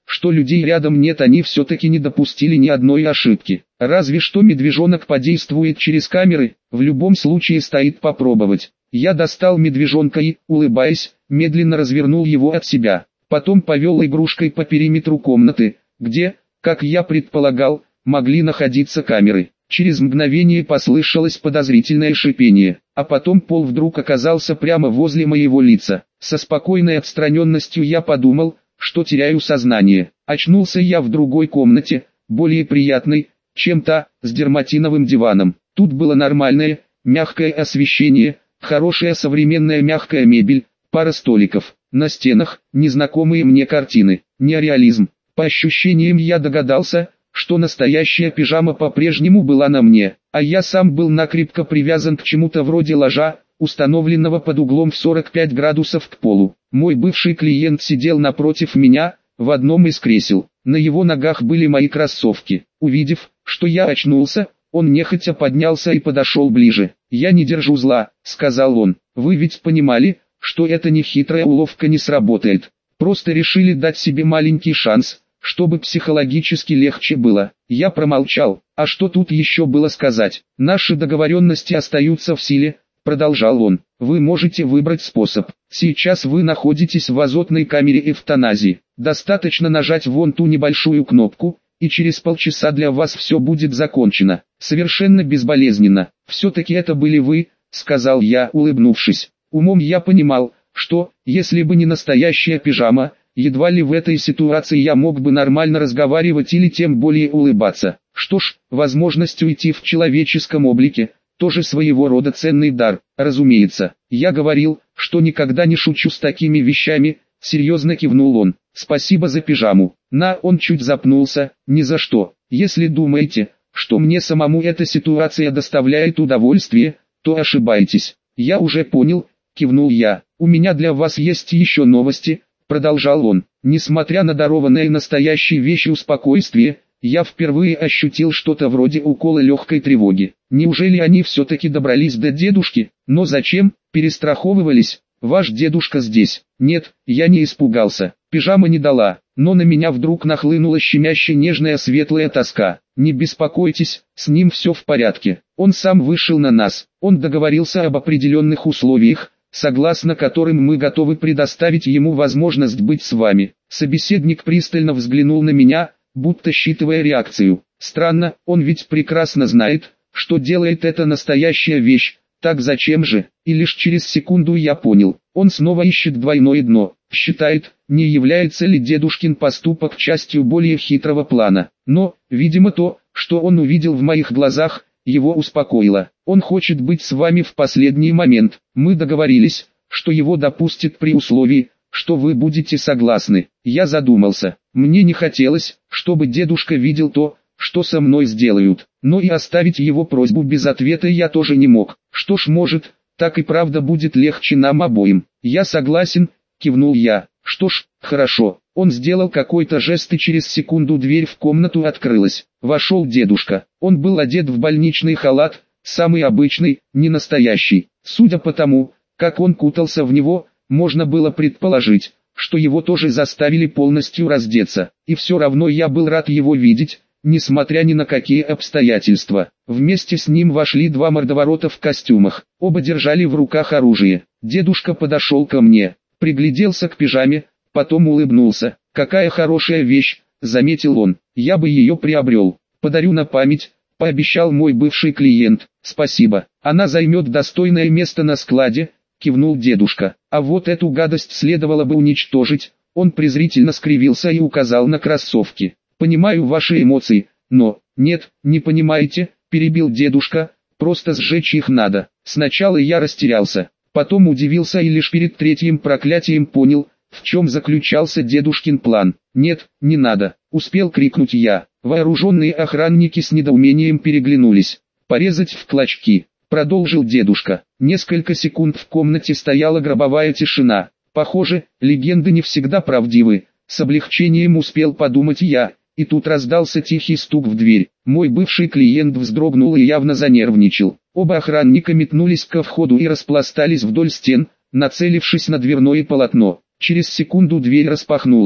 что людей рядом нет, они все-таки не допустили ни одной ошибки. Разве что медвежонок подействует через камеры, в любом случае стоит попробовать. Я достал медвежонка и, улыбаясь, медленно развернул его от себя. Потом повел игрушкой по периметру комнаты, где, как я предполагал, могли находиться камеры. Через мгновение послышалось подозрительное шипение, а потом пол вдруг оказался прямо возле моего лица. Со спокойной отстраненностью я подумал, что теряю сознание. Очнулся я в другой комнате, более приятной, чем та, с дерматиновым диваном. Тут было нормальное, мягкое освещение, хорошая современная мягкая мебель, пара столиков. На стенах незнакомые мне картины, неореализм. По ощущениям я догадался, что настоящая пижама по-прежнему была на мне, а я сам был накрепко привязан к чему-то вроде ложа, установленного под углом в 45 градусов к полу. Мой бывший клиент сидел напротив меня, в одном из кресел. На его ногах были мои кроссовки. Увидев, что я очнулся, он нехотя поднялся и подошел ближе. «Я не держу зла», — сказал он. «Вы ведь понимали, что эта нехитрая уловка не сработает. Просто решили дать себе маленький шанс, чтобы психологически легче было». Я промолчал. А что тут еще было сказать? «Наши договоренности остаются в силе», — продолжал он. «Вы можете выбрать способ. Сейчас вы находитесь в азотной камере эвтаназии. Достаточно нажать вон ту небольшую кнопку, и через полчаса для вас все будет закончено. Совершенно безболезненно». «Все-таки это были вы», — сказал я, улыбнувшись. Умом я понимал, что, если бы не настоящая пижама, едва ли в этой ситуации я мог бы нормально разговаривать или тем более улыбаться. Что ж, возможность уйти в человеческом облике, тоже своего рода ценный дар. Разумеется, я говорил, что никогда не шучу с такими вещами, серьезно кивнул он. «Спасибо за пижаму». Он чуть запнулся. «Ни за что. Если думаете, что мне самому эта ситуация доставляет удовольствие, то ошибаетесь». «Я уже понял», — кивнул я. «У меня для вас есть еще новости», — продолжал он. Несмотря на дарованное настоящей вещью спокойствие, я впервые ощутил что-то вроде укола легкой тревоги. Неужели они все-таки добрались до дедушки? Но зачем? Перестраховывались? Ваш дедушка здесь. Нет, я не испугался. Пижама не дала, но на меня вдруг нахлынула щемящая нежная светлая тоска. Не беспокойтесь, с ним все в порядке. Он сам вышел на нас. Он договорился об определенных условиях, согласно которым мы готовы предоставить ему возможность быть с вами. Собеседник пристально взглянул на меня, будто считывая реакцию. Странно, он ведь прекрасно знает, что делает это настоящая вещь. Так зачем же? И лишь через секунду я понял. Он снова ищет двойное дно. Считает, не является ли дедушкин поступок частью более хитрого плана. Но, видимо, то, что он увидел в моих глазах, его успокоило. Он хочет быть с вами в последний момент. Мы договорились, что его допустят при условии, что вы будете согласны. Я задумался. Мне не хотелось, чтобы дедушка видел то, что со мной сделают. Но и оставить его просьбу без ответа я тоже не мог. Что ж, может, так и правда будет легче нам обоим. Я согласен, кивнул я. Что ж, хорошо. Он сделал какой-то жест, и через секунду дверь в комнату открылась. Вошел дедушка. Он был одет в больничный халат, самый обычный, не настоящий. Судя по тому, как он кутался в него, можно было предположить, что его тоже заставили полностью раздеться. И все равно я был рад его видеть, несмотря ни на какие обстоятельства. Вместе с ним вошли два мордоворота в костюмах. Оба держали в руках оружие. Дедушка подошел ко мне, пригляделся к пижаме, потом улыбнулся. «Какая хорошая вещь», — заметил он. «Я бы ее приобрел. Подарю на память», — пообещал мой бывший клиент. «Спасибо. Она займет достойное место на складе», — кивнул дедушка. «А вот эту гадость следовало бы уничтожить». Он презрительно скривился и указал на кроссовки. «Понимаю ваши эмоции, но...» «Нет, не понимаете», — перебил дедушка, «просто сжечь их надо». Сначала я растерялся, потом удивился и лишь перед третьим проклятием понял, в чем заключался дедушкин план. «Нет, не надо», — успел крикнуть я. Вооруженные охранники с недоумением переглянулись. «Порезать в клочки», — продолжил дедушка. Несколько секунд в комнате стояла гробовая тишина. Похоже, легенды не всегда правдивы. С облегчением успел подумать я. И тут раздался тихий стук в дверь. Мой бывший клиент вздрогнул и явно занервничал. Оба охранника метнулись ко входу и распластались вдоль стен, нацелившись на дверное полотно. Через секунду дверь распахнулась.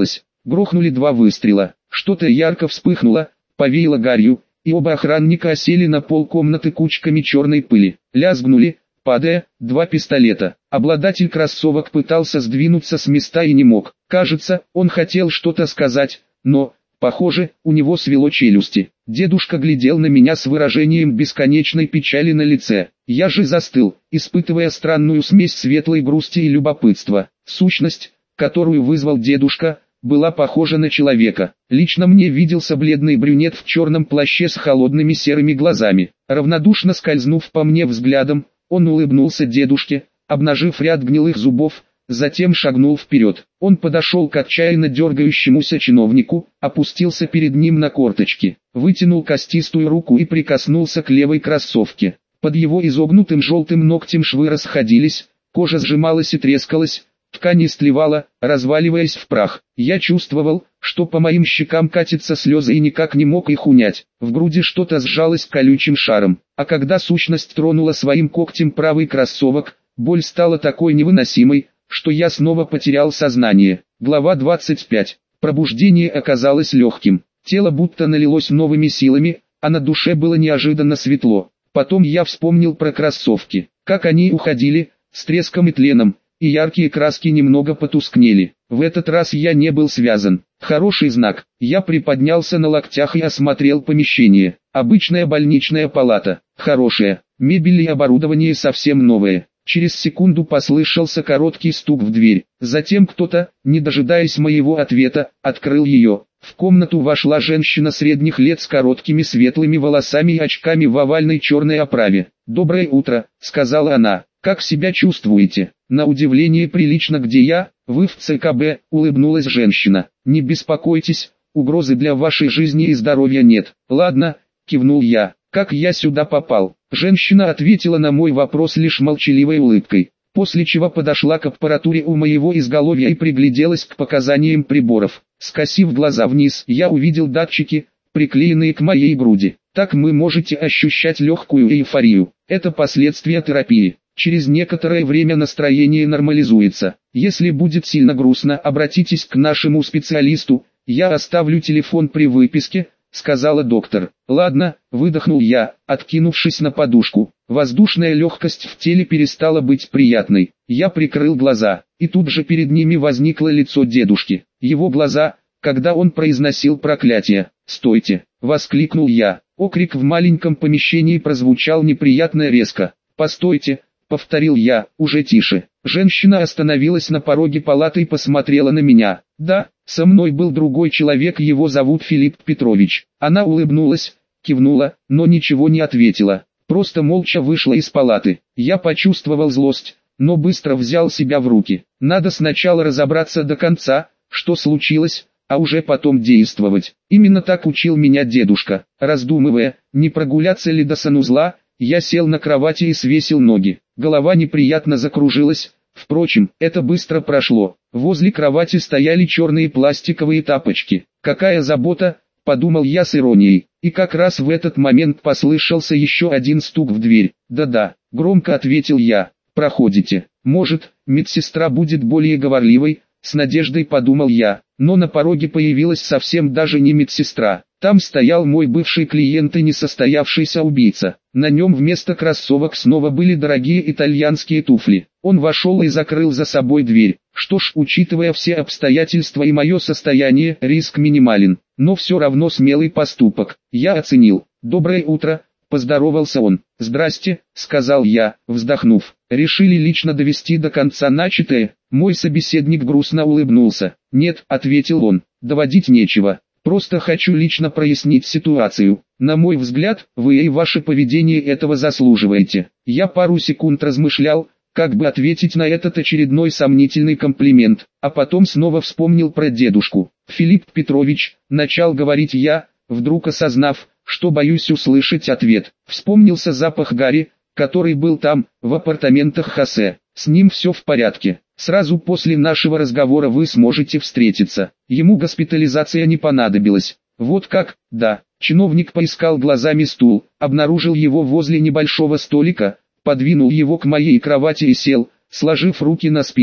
Грохнули 2 выстрела. Что-то ярко вспыхнуло, повеяло гарью, и оба охранника осели на пол комнаты кучками черной пыли. Лязгнули, падая, 2 пистолета. Обладатель кроссовок пытался сдвинуться с места и не мог. Кажется, он хотел что-то сказать, но, похоже, у него свело челюсти. Дедушка глядел на меня с выражением бесконечной печали на лице. Я же застыл, испытывая странную смесь светлой грусти и любопытства. Сущность, которую вызвал дедушка, была похожа на человека. Лично мне виделся бледный брюнет в черном плаще с холодными серыми глазами. Равнодушно скользнув по мне взглядом, он улыбнулся дедушке, обнажив ряд гнилых зубов, затем шагнул вперед. Он подошел к отчаянно дергающемуся чиновнику, опустился перед ним на корточки, вытянул костистую руку и прикоснулся к левой кроссовке. Под его изогнутым желтым ногтем швы расходились, кожа сжималась и трескалась, ткань истлевала, разваливаясь в прах. Я чувствовал, что по моим щекам катятся слезы и никак не мог их унять. В груди что-то сжалось колючим шаром, а когда сущность тронула своим когтем правый кроссовок, боль стала такой невыносимой, что я снова потерял сознание. Глава 25. Пробуждение оказалось легким. Тело будто налилось новыми силами, а на душе было неожиданно светло. Потом я вспомнил про кроссовки, как они уходили, с треском и тленом, и яркие краски немного потускнели. В этот раз я не был связан. Хороший знак. Я приподнялся на локтях и осмотрел помещение. Обычная больничная палата. Хорошая. Мебель и оборудование совсем новое. Через секунду послышался короткий стук в дверь. Затем кто-то, не дожидаясь моего ответа, открыл ее. В комнату вошла женщина средних лет с короткими светлыми волосами и очками в овальной черной оправе. «Доброе утро», — сказала она. «Как себя чувствуете?» «На удивление прилично. Где я?» «Вы в ЦКБ», — улыбнулась женщина. «Не беспокойтесь, угрозы для вашей жизни и здоровья нет». «Ладно», — кивнул я. «Как я сюда попал?» Женщина ответила на мой вопрос лишь молчаливой улыбкой, после чего подошла к аппаратуре у моего изголовья и пригляделась к показаниям приборов. Скосив глаза вниз, я увидел датчики, приклеенные к моей груди. Так вы можете ощущать легкую эйфорию. Это последствия терапии. Через некоторое время настроение нормализуется. Если будет сильно грустно, обратитесь к нашему специалисту, я оставлю телефон при выписке, сказала доктор. Ладно, выдохнул я, откинувшись на подушку. Воздушная легкость в теле перестала быть приятной. Я прикрыл глаза, и тут же перед ними возникло лицо дедушки. Его глаза, когда он произносил проклятие. «Стойте!» — воскликнул я. Окрик в маленьком помещении прозвучал неприятно резко. «Постойте!» — повторил я, уже тише. Женщина остановилась на пороге палаты и посмотрела на меня. «Да, со мной был другой человек, его зовут Филипп Петрович». Она улыбнулась, кивнула, но ничего не ответила. Просто молча вышла из палаты. Я почувствовал злость, но быстро взял себя в руки. Надо сначала разобраться до конца, что случилось, а уже потом действовать. Именно так учил меня дедушка. Раздумывая, не прогуляться ли до санузла, я сел на кровати и свесил ноги. Голова неприятно закружилась, впрочем, это быстро прошло. Возле кровати стояли черные пластиковые тапочки. «Какая забота», — подумал я с иронией. И как раз в этот момент послышался еще один стук в дверь. «Да-да», — громко ответил я. «Проходите. Может, медсестра будет более говорливой», — с надеждой подумал я. Но на пороге появилась совсем даже не медсестра. Там стоял мой бывший клиент и несостоявшийся убийца. На нем вместо кроссовок снова были дорогие итальянские туфли. Он вошел и закрыл за собой дверь. Что ж, учитывая все обстоятельства и мое состояние, риск минимален. Но все равно смелый поступок. Я оценил. «Доброе утро», — поздоровался он. «Здрасте», — сказал я, вздохнув. «Решили лично довести до конца начатое?» Мой собеседник грустно улыбнулся. «Нет», — ответил он, — «доводить нечего. Просто хочу лично прояснить ситуацию. На мой взгляд, вы и ваше поведение этого заслуживаете». Я пару секунд размышлял, как бы ответить на этот очередной сомнительный комплимент, а потом снова вспомнил про дедушку. «Филипп Петрович», — начал говорить я, вдруг осознав, что боюсь услышать ответ. Вспомнился запах гари, который был там, в апартаментах Хосе. «С ним все в порядке. Сразу после нашего разговора вы сможете встретиться. Ему госпитализация не понадобилась». «Вот как?» «Да». Чиновник поискал глазами стул, обнаружил его возле небольшого столика, подвинул его к моей кровати и сел, сложив руки на спинку.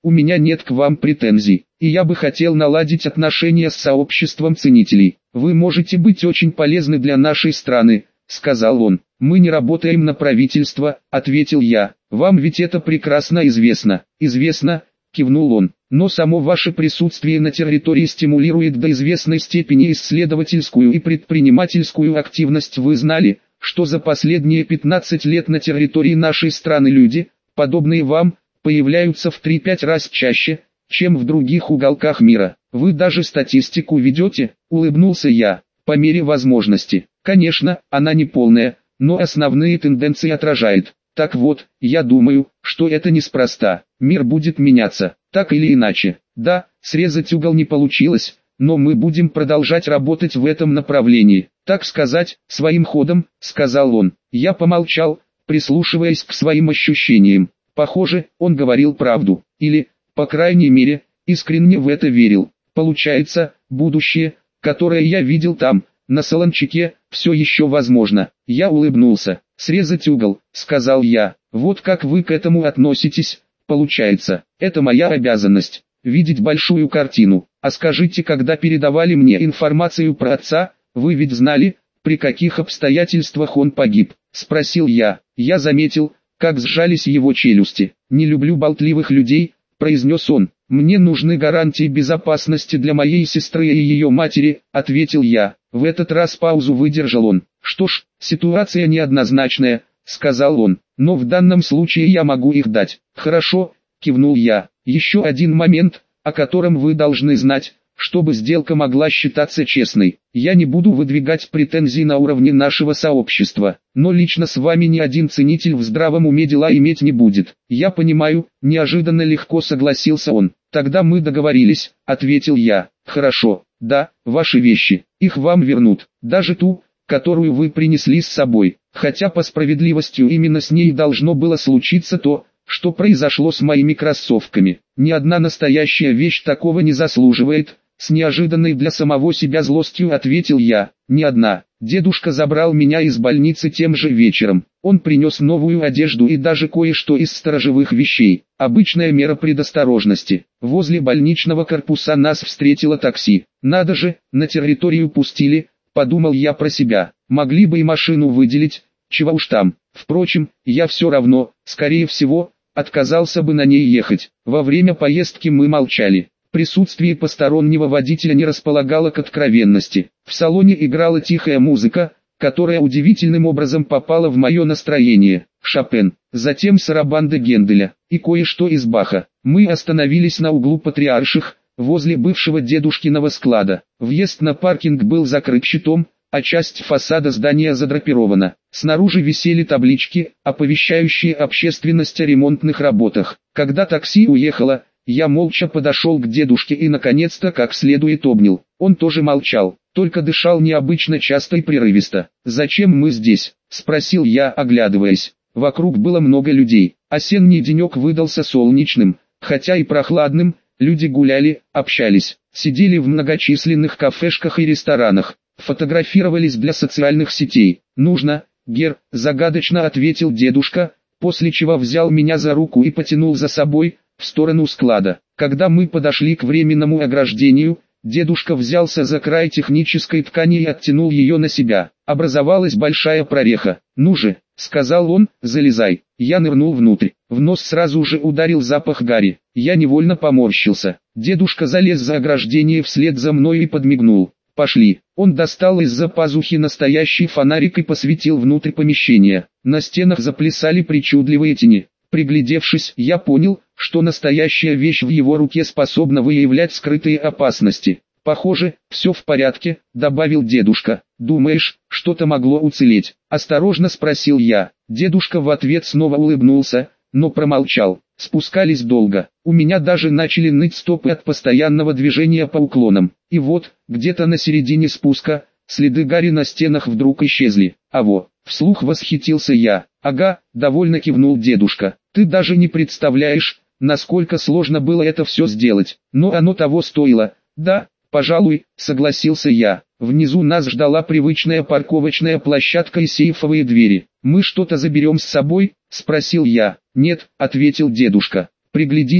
у меня нет к вам претензий, и я бы хотел наладить отношения с сообществом ценителей. Вы можете быть очень полезны для нашей страны, сказал он. Мы не работаем на правительство, ответил я. Вам ведь это прекрасно известно. Известно, кивнул он. Но само ваше присутствие на территории стимулирует до известной степени исследовательскую и предпринимательскую активность. Вы знали, что за последние 15 лет на территории нашей страны люди, подобные вам, появляются в 3-5 раз чаще, чем в других уголках мира. Вы даже статистику ведете, улыбнулся я, по мере возможности. Конечно, она не полная, но основные тенденции отражает. Так вот, я думаю, что это неспроста. Мир будет меняться, так или иначе. Да, срезать угол не получилось, но мы будем продолжать работать в этом направлении. Так сказать, своим ходом, сказал он. Я помолчал, прислушиваясь к своим ощущениям. Похоже, он говорил правду, или, по крайней мере, искренне в это верил. Получается, будущее, которое я видел там, на Солончаке, все еще возможно. Я улыбнулся. «Срезать угол», — сказал я. «Вот как вы к этому относитесь?» «Получается, это моя обязанность, видеть большую картину. А скажите, когда передавали мне информацию про отца, вы ведь знали, при каких обстоятельствах он погиб?» — спросил я. Я заметил, как сжались его челюсти. «Не люблю болтливых людей», — произнес он. «Мне нужны гарантии безопасности для моей сестры и ее матери», — ответил я. В этот раз паузу выдержал он. «Что ж, ситуация неоднозначная», — сказал он, — «но в данном случае я могу их дать». «Хорошо», — кивнул я. «Еще один момент, о котором вы должны знать, чтобы сделка могла считаться честной. Я не буду выдвигать претензий на уровне нашего сообщества, но лично с вами ни один ценитель в здравом уме дела иметь не будет». «Я понимаю», — неожиданно легко согласился он. «Тогда мы договорились», — ответил я. «Хорошо, да, ваши вещи, их вам вернут, даже ту, которую вы принесли с собой, хотя по справедливости именно с ней должно было случиться то, что произошло с моими кроссовками. Ни одна настоящая вещь такого не заслуживает», — с неожиданной для самого себя злостью ответил я. «Ни одна. Дедушка забрал меня из больницы тем же вечером. Он принес новую одежду и даже кое-что из сторожевых вещей. Обычная мера предосторожности. Возле больничного корпуса нас встретило такси. Надо же, на территорию пустили», — подумал я про себя. «Могли бы и машину выделить, чего уж там. Впрочем, я все равно, скорее всего, отказался бы на ней ехать». Во время поездки мы молчали. Присутствие постороннего водителя не располагало к откровенности. В салоне играла тихая музыка, которая удивительным образом попала в мое настроение. Шопен, затем сарабанда Генделя и кое-что из Баха. Мы остановились на углу Патриарших, возле бывшего дедушкиного склада. Въезд на паркинг был закрыт щитом, а часть фасада здания задрапирована. Снаружи висели таблички, оповещающие общественность о ремонтных работах. Когда такси уехало, я молча подошел к дедушке и наконец-то как следует обнял. Он тоже молчал, только дышал необычно часто и прерывисто. «Зачем мы здесь?» — спросил я, оглядываясь. Вокруг было много людей. Осенний денек выдался солнечным, хотя и прохладным. Люди гуляли, общались, сидели в многочисленных кафешках и ресторанах, фотографировались для социальных сетей. «Нужно, Гер», — загадочно ответил дедушка, после чего взял меня за руку и потянул за собой, в сторону склада. Когда мы подошли к временному ограждению, дедушка взялся за край технической ткани и оттянул ее на себя. Образовалась большая прореха. «Ну же», — сказал он, — «залезай». Я нырнул внутрь. В нос сразу же ударил запах гари. Я невольно поморщился. Дедушка залез за ограждение вслед за мной и подмигнул. «Пошли». Он достал из-за пазухи настоящий фонарик и посветил внутрь помещения. На стенах заплясали причудливые тени. Приглядевшись, я понял, что настоящая вещь в его руке способна выявлять скрытые опасности. «Похоже, все в порядке», — добавил дедушка. «Думаешь, что-то могло уцелеть?» — осторожно спросил я. Дедушка в ответ снова улыбнулся, но промолчал. Спускались долго. У меня даже начали ныть стопы от постоянного движения по уклонам. И вот, где-то на середине спуска, следы гари на стенах вдруг исчезли. «Аво!» — вслух восхитился я. «Ага», — довольно кивнул дедушка. «Ты даже не представляешь, насколько сложно было это все сделать. Но оно того стоило». «Да, пожалуй», — согласился я. Внизу нас ждала привычная парковочная площадка и сейфовые двери. «Мы что-то заберем с собой?» — спросил я. «Нет», — ответил дедушка. «Приглядись,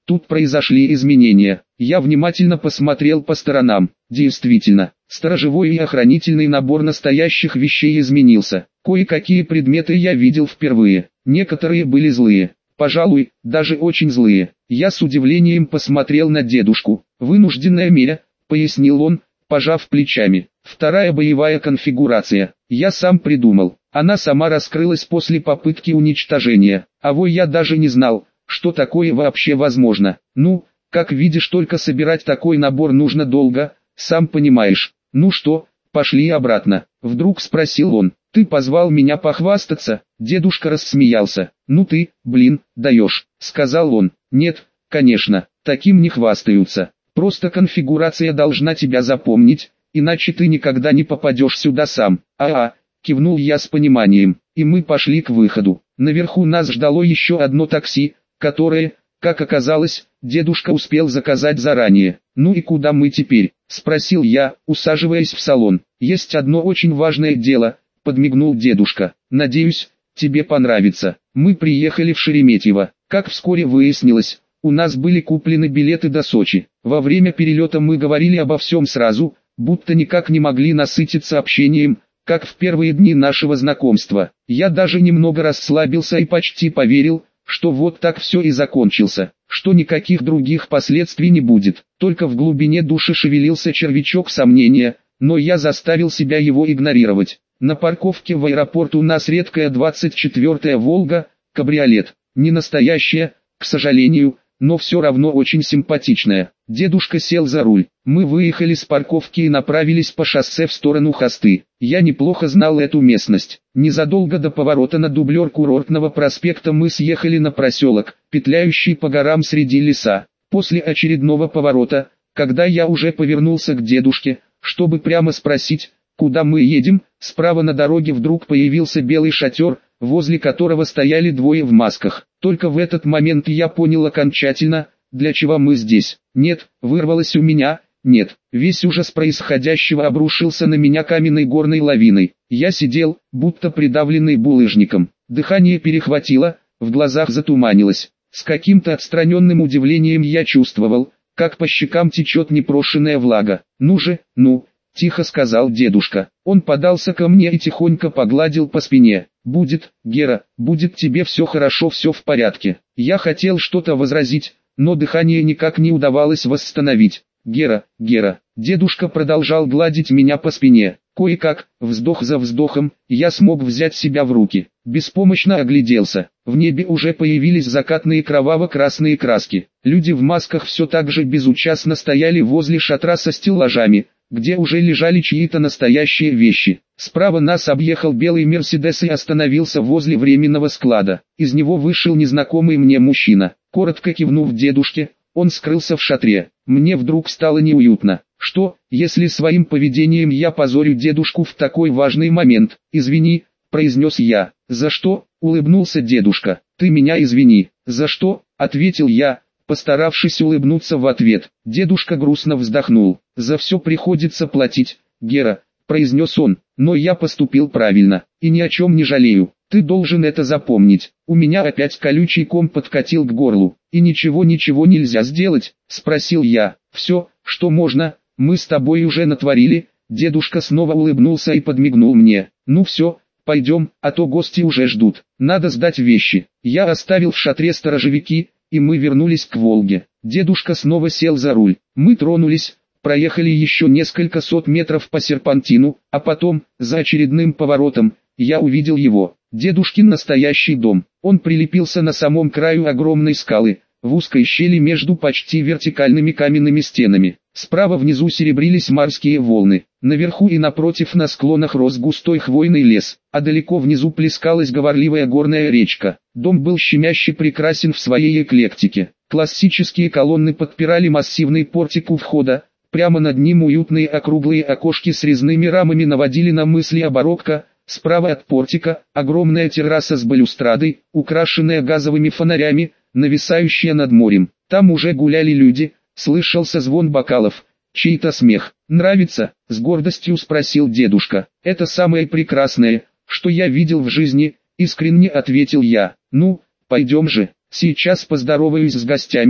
Тут произошли изменения. Я внимательно посмотрел по сторонам. Действительно, сторожевой и охранительный набор настоящих вещей изменился. Кое-какие предметы я видел впервые. Некоторые были злые. Пожалуй, даже очень злые. Я с удивлением посмотрел на дедушку. «Вынужденная мера», — пояснил он, пожав плечами. «Вторая боевая конфигурация. Я сам придумал. Она сама раскрылась после попытки уничтожения. Я даже не знал, что такое вообще возможно. Ну, как видишь, только собирать такой набор нужно долго, сам понимаешь. Ну что, пошли обратно?» Вдруг спросил он. «Ты позвал меня похвастаться?» Дедушка рассмеялся. «Ну ты, даешь», — сказал он. «Нет, конечно, таким не хвастаются. Просто конфигурация должна тебя запомнить, иначе ты никогда не попадешь сюда сам». Кивнул я с пониманием, и мы пошли к выходу. Наверху нас ждало еще одно такси, которое, как оказалось, дедушка успел заказать заранее. «Ну и куда мы теперь?» — спросил я, усаживаясь в салон. «Есть одно очень важное дело», — подмигнул дедушка. «Надеюсь, тебе понравится. Мы приехали в Шереметьево. Как вскоре выяснилось, у нас были куплены билеты до Сочи. Во время перелета мы говорили обо всем сразу, будто никак не могли насытиться общением, как в первые дни нашего знакомства. Я даже немного расслабился и почти поверил, что вот так все и закончился, что никаких других последствий не будет. Только в глубине души шевелился червячок сомнения, но я заставил себя его игнорировать. На парковке в аэропорт у нас редкая 24-я «Волга», кабриолет. Не настоящая, к сожалению, но все равно очень симпатичная. Дедушка сел за руль. Мы выехали с парковки и направились по шоссе в сторону Хосты. Я неплохо знал эту местность. Незадолго до поворота на дублер Курортного проспекта мы съехали на проселок, петляющий по горам среди леса. После очередного поворота, когда я уже повернулся к дедушке, чтобы прямо спросить, куда мы едем, справа на дороге вдруг появился белый шатер, возле которого стояли двое в масках. Только в этот момент я понял окончательно, для чего мы здесь. «Нет», вырвалось у меня, «нет». Весь ужас происходящего обрушился на меня каменной горной лавиной. Я сидел, будто придавленный булыжником. Дыхание перехватило, в глазах затуманилось. С каким-то отстраненным удивлением я чувствовал, как по щекам течет непрошенная влага. «Ну же, ну!» — тихо сказал дедушка. Он подался ко мне и тихонько погладил по спине. «Будет, Гера, будет тебе все хорошо, все в порядке». Я хотел что-то возразить, но дыхание никак не удавалось восстановить. «Гера, Гера». Дедушка продолжал гладить меня по спине. Кое-как, вздох за вздохом, я смог взять себя в руки. Беспомощно огляделся. В небе уже появились закатные кроваво-красные краски. Люди в масках все так же безучастно стояли возле шатра со стеллажами, где уже лежали чьи-то настоящие вещи. Справа нас объехал белый Мерседес и остановился возле временного склада. Из него вышел незнакомый мне мужчина. Коротко кивнув дедушке, он скрылся в шатре. Мне вдруг стало неуютно. Что, если своим поведением я позорю дедушку в такой важный момент? «Извини», — произнес я. «За что?» — улыбнулся дедушка. «Ты меня извини». «За что?» — ответил я, постаравшись улыбнуться в ответ. Дедушка грустно вздохнул. «За все приходится платить, Гера», — произнес он. «Но я поступил правильно, и ни о чем не жалею. Ты должен это запомнить». У меня опять колючий ком подкатил к горлу. «И ничего нельзя сделать?» — спросил я. «Все, что можно, мы с тобой уже натворили». Дедушка снова улыбнулся и подмигнул мне. «Ну все, пойдем, а то гости уже ждут. Надо сдать вещи». Я оставил в шатре сторожевики, и мы вернулись к Волге. Дедушка снова сел за руль. Мы тронулись, проехали еще несколько сот метров по серпантину, а потом, за очередным поворотом, я увидел его. Дедушкин настоящий дом. Он прилепился на самом краю огромной скалы, в узкой щели между почти вертикальными каменными стенами. Справа внизу серебрились морские волны. Наверху и напротив на склонах рос густой хвойный лес, а далеко внизу плескалась говорливая горная речка. Дом был щемяще прекрасен в своей эклектике. Классические колонны подпирали массивный портик у входа. Прямо над ним уютные округлые окошки с резными рамами наводили на мысли о барокко. Справа от портика огромная терраса с балюстрадой, украшенная газовыми фонарями, нависающая над морем. Там уже гуляли люди, слышался звон бокалов, чей-то смех. «Нравится?» — с гордостью спросил дедушка. «Это самое прекрасное, что я видел в жизни», — искренне ответил я. «Ну, пойдем же, сейчас поздороваюсь с гостями», —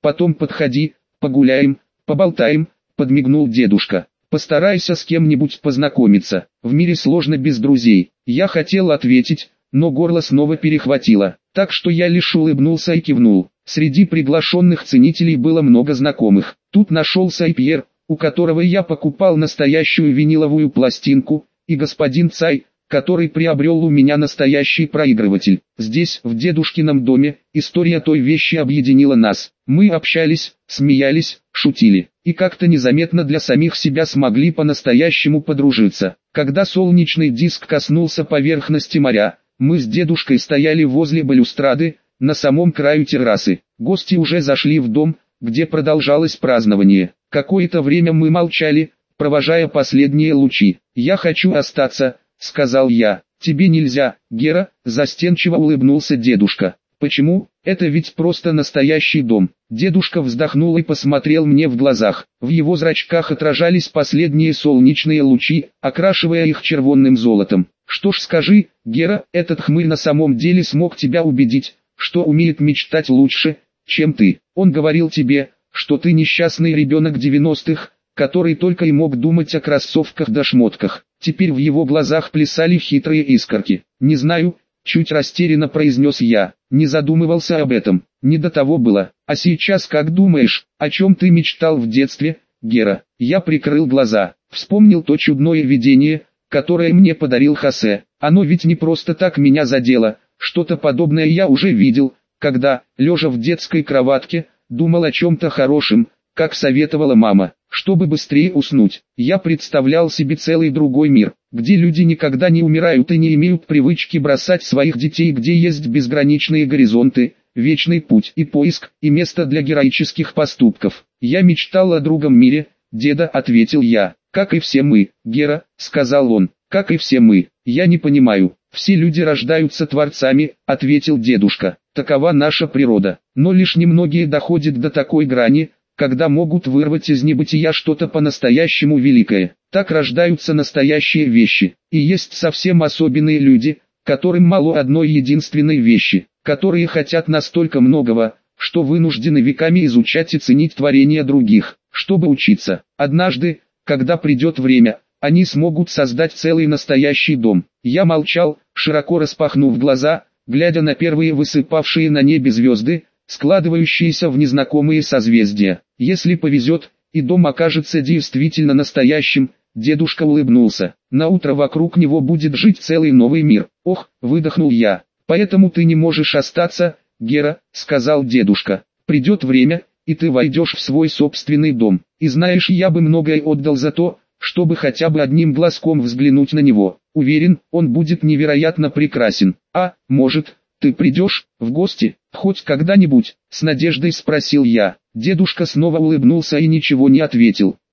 потом подходи, погуляем, поболтаем, подмигнул дедушка. Постарайся с кем-нибудь познакомиться, в мире сложно без друзей. Я хотел ответить, но горло снова перехватило, так что я лишь улыбнулся и кивнул. Среди приглашенных ценителей было много знакомых. Тут нашелся и Пьер, у которого я покупал настоящую виниловую пластинку, и господин Цай, который приобрел у меня настоящий проигрыватель. Здесь, в дедушкином доме, история той вещи объединила нас. Мы общались, смеялись, шутили, и как-то незаметно для самих себя смогли по-настоящему подружиться. Когда солнечный диск коснулся поверхности моря, мы с дедушкой стояли возле балюстрады, на самом краю террасы. Гости уже зашли в дом, где продолжалось празднование. Какое-то время мы молчали, провожая последние лучи. «Я хочу остаться», — сказал я. «Тебе нельзя, Гера», — застенчиво улыбнулся дедушка. «Почему? Это ведь просто настоящий дом». Дедушка вздохнул и посмотрел мне в глазах. В его зрачках отражались последние солнечные лучи, окрашивая их червонным золотом. «Что ж, скажи, Гера, этот хмырь на самом деле смог тебя убедить, что умеет мечтать лучше, чем ты. Он говорил тебе, что ты несчастный ребенок 90-х, который только и мог думать о кроссовках да шмотках». Теперь в его глазах плясали хитрые искорки. «Не знаю», — чуть растерянно произнес я. «Не задумывался об этом, не до того было. А сейчас как думаешь, о чем ты мечтал в детстве, Гера?» Я прикрыл глаза, вспомнил то чудное видение, которое мне подарил Хосе. Оно ведь не просто так меня задело, что-то подобное я уже видел, когда, лежа в детской кроватке, думал о чем-то хорошем, как советовала мама. Чтобы быстрее уснуть, я представлял себе целый другой мир, где люди никогда не умирают и не имеют привычки бросать своих детей, где есть безграничные горизонты, вечный путь и поиск, и место для героических поступков. «Я мечтал о другом мире, деда», — ответил я. «Как и все мы, Гера», — сказал он, — «как и все мы». «Я не понимаю, все люди рождаются творцами», — ответил дедушка. «Такова наша природа, но лишь немногие доходят до такой грани, когда могут вырвать из небытия что-то по-настоящему великое. Так рождаются настоящие вещи. И есть совсем особенные люди, которым мало одной единственной вещи, которые хотят настолько многого, что вынуждены веками изучать и ценить творения других, чтобы учиться. Однажды, когда придет время, они смогут создать целый настоящий дом». Я молчал, широко распахнув глаза, глядя на первые высыпавшие на небе звезды, складывающиеся в незнакомые созвездия. «Если повезет, и дом окажется действительно настоящим», — дедушка улыбнулся. «Наутро вокруг него будет жить целый новый мир». «Ох», — выдохнул я. «Поэтому ты не можешь остаться, Гера», — сказал дедушка. «Придет время, и ты войдешь в свой собственный дом. И знаешь, я бы многое отдал за то, чтобы хотя бы одним глазком взглянуть на него. Уверен, он будет невероятно прекрасен. А, может, ты придешь в гости, хоть когда-нибудь?» — с надеждой спросил я. Дедушка снова улыбнулся и ничего не ответил.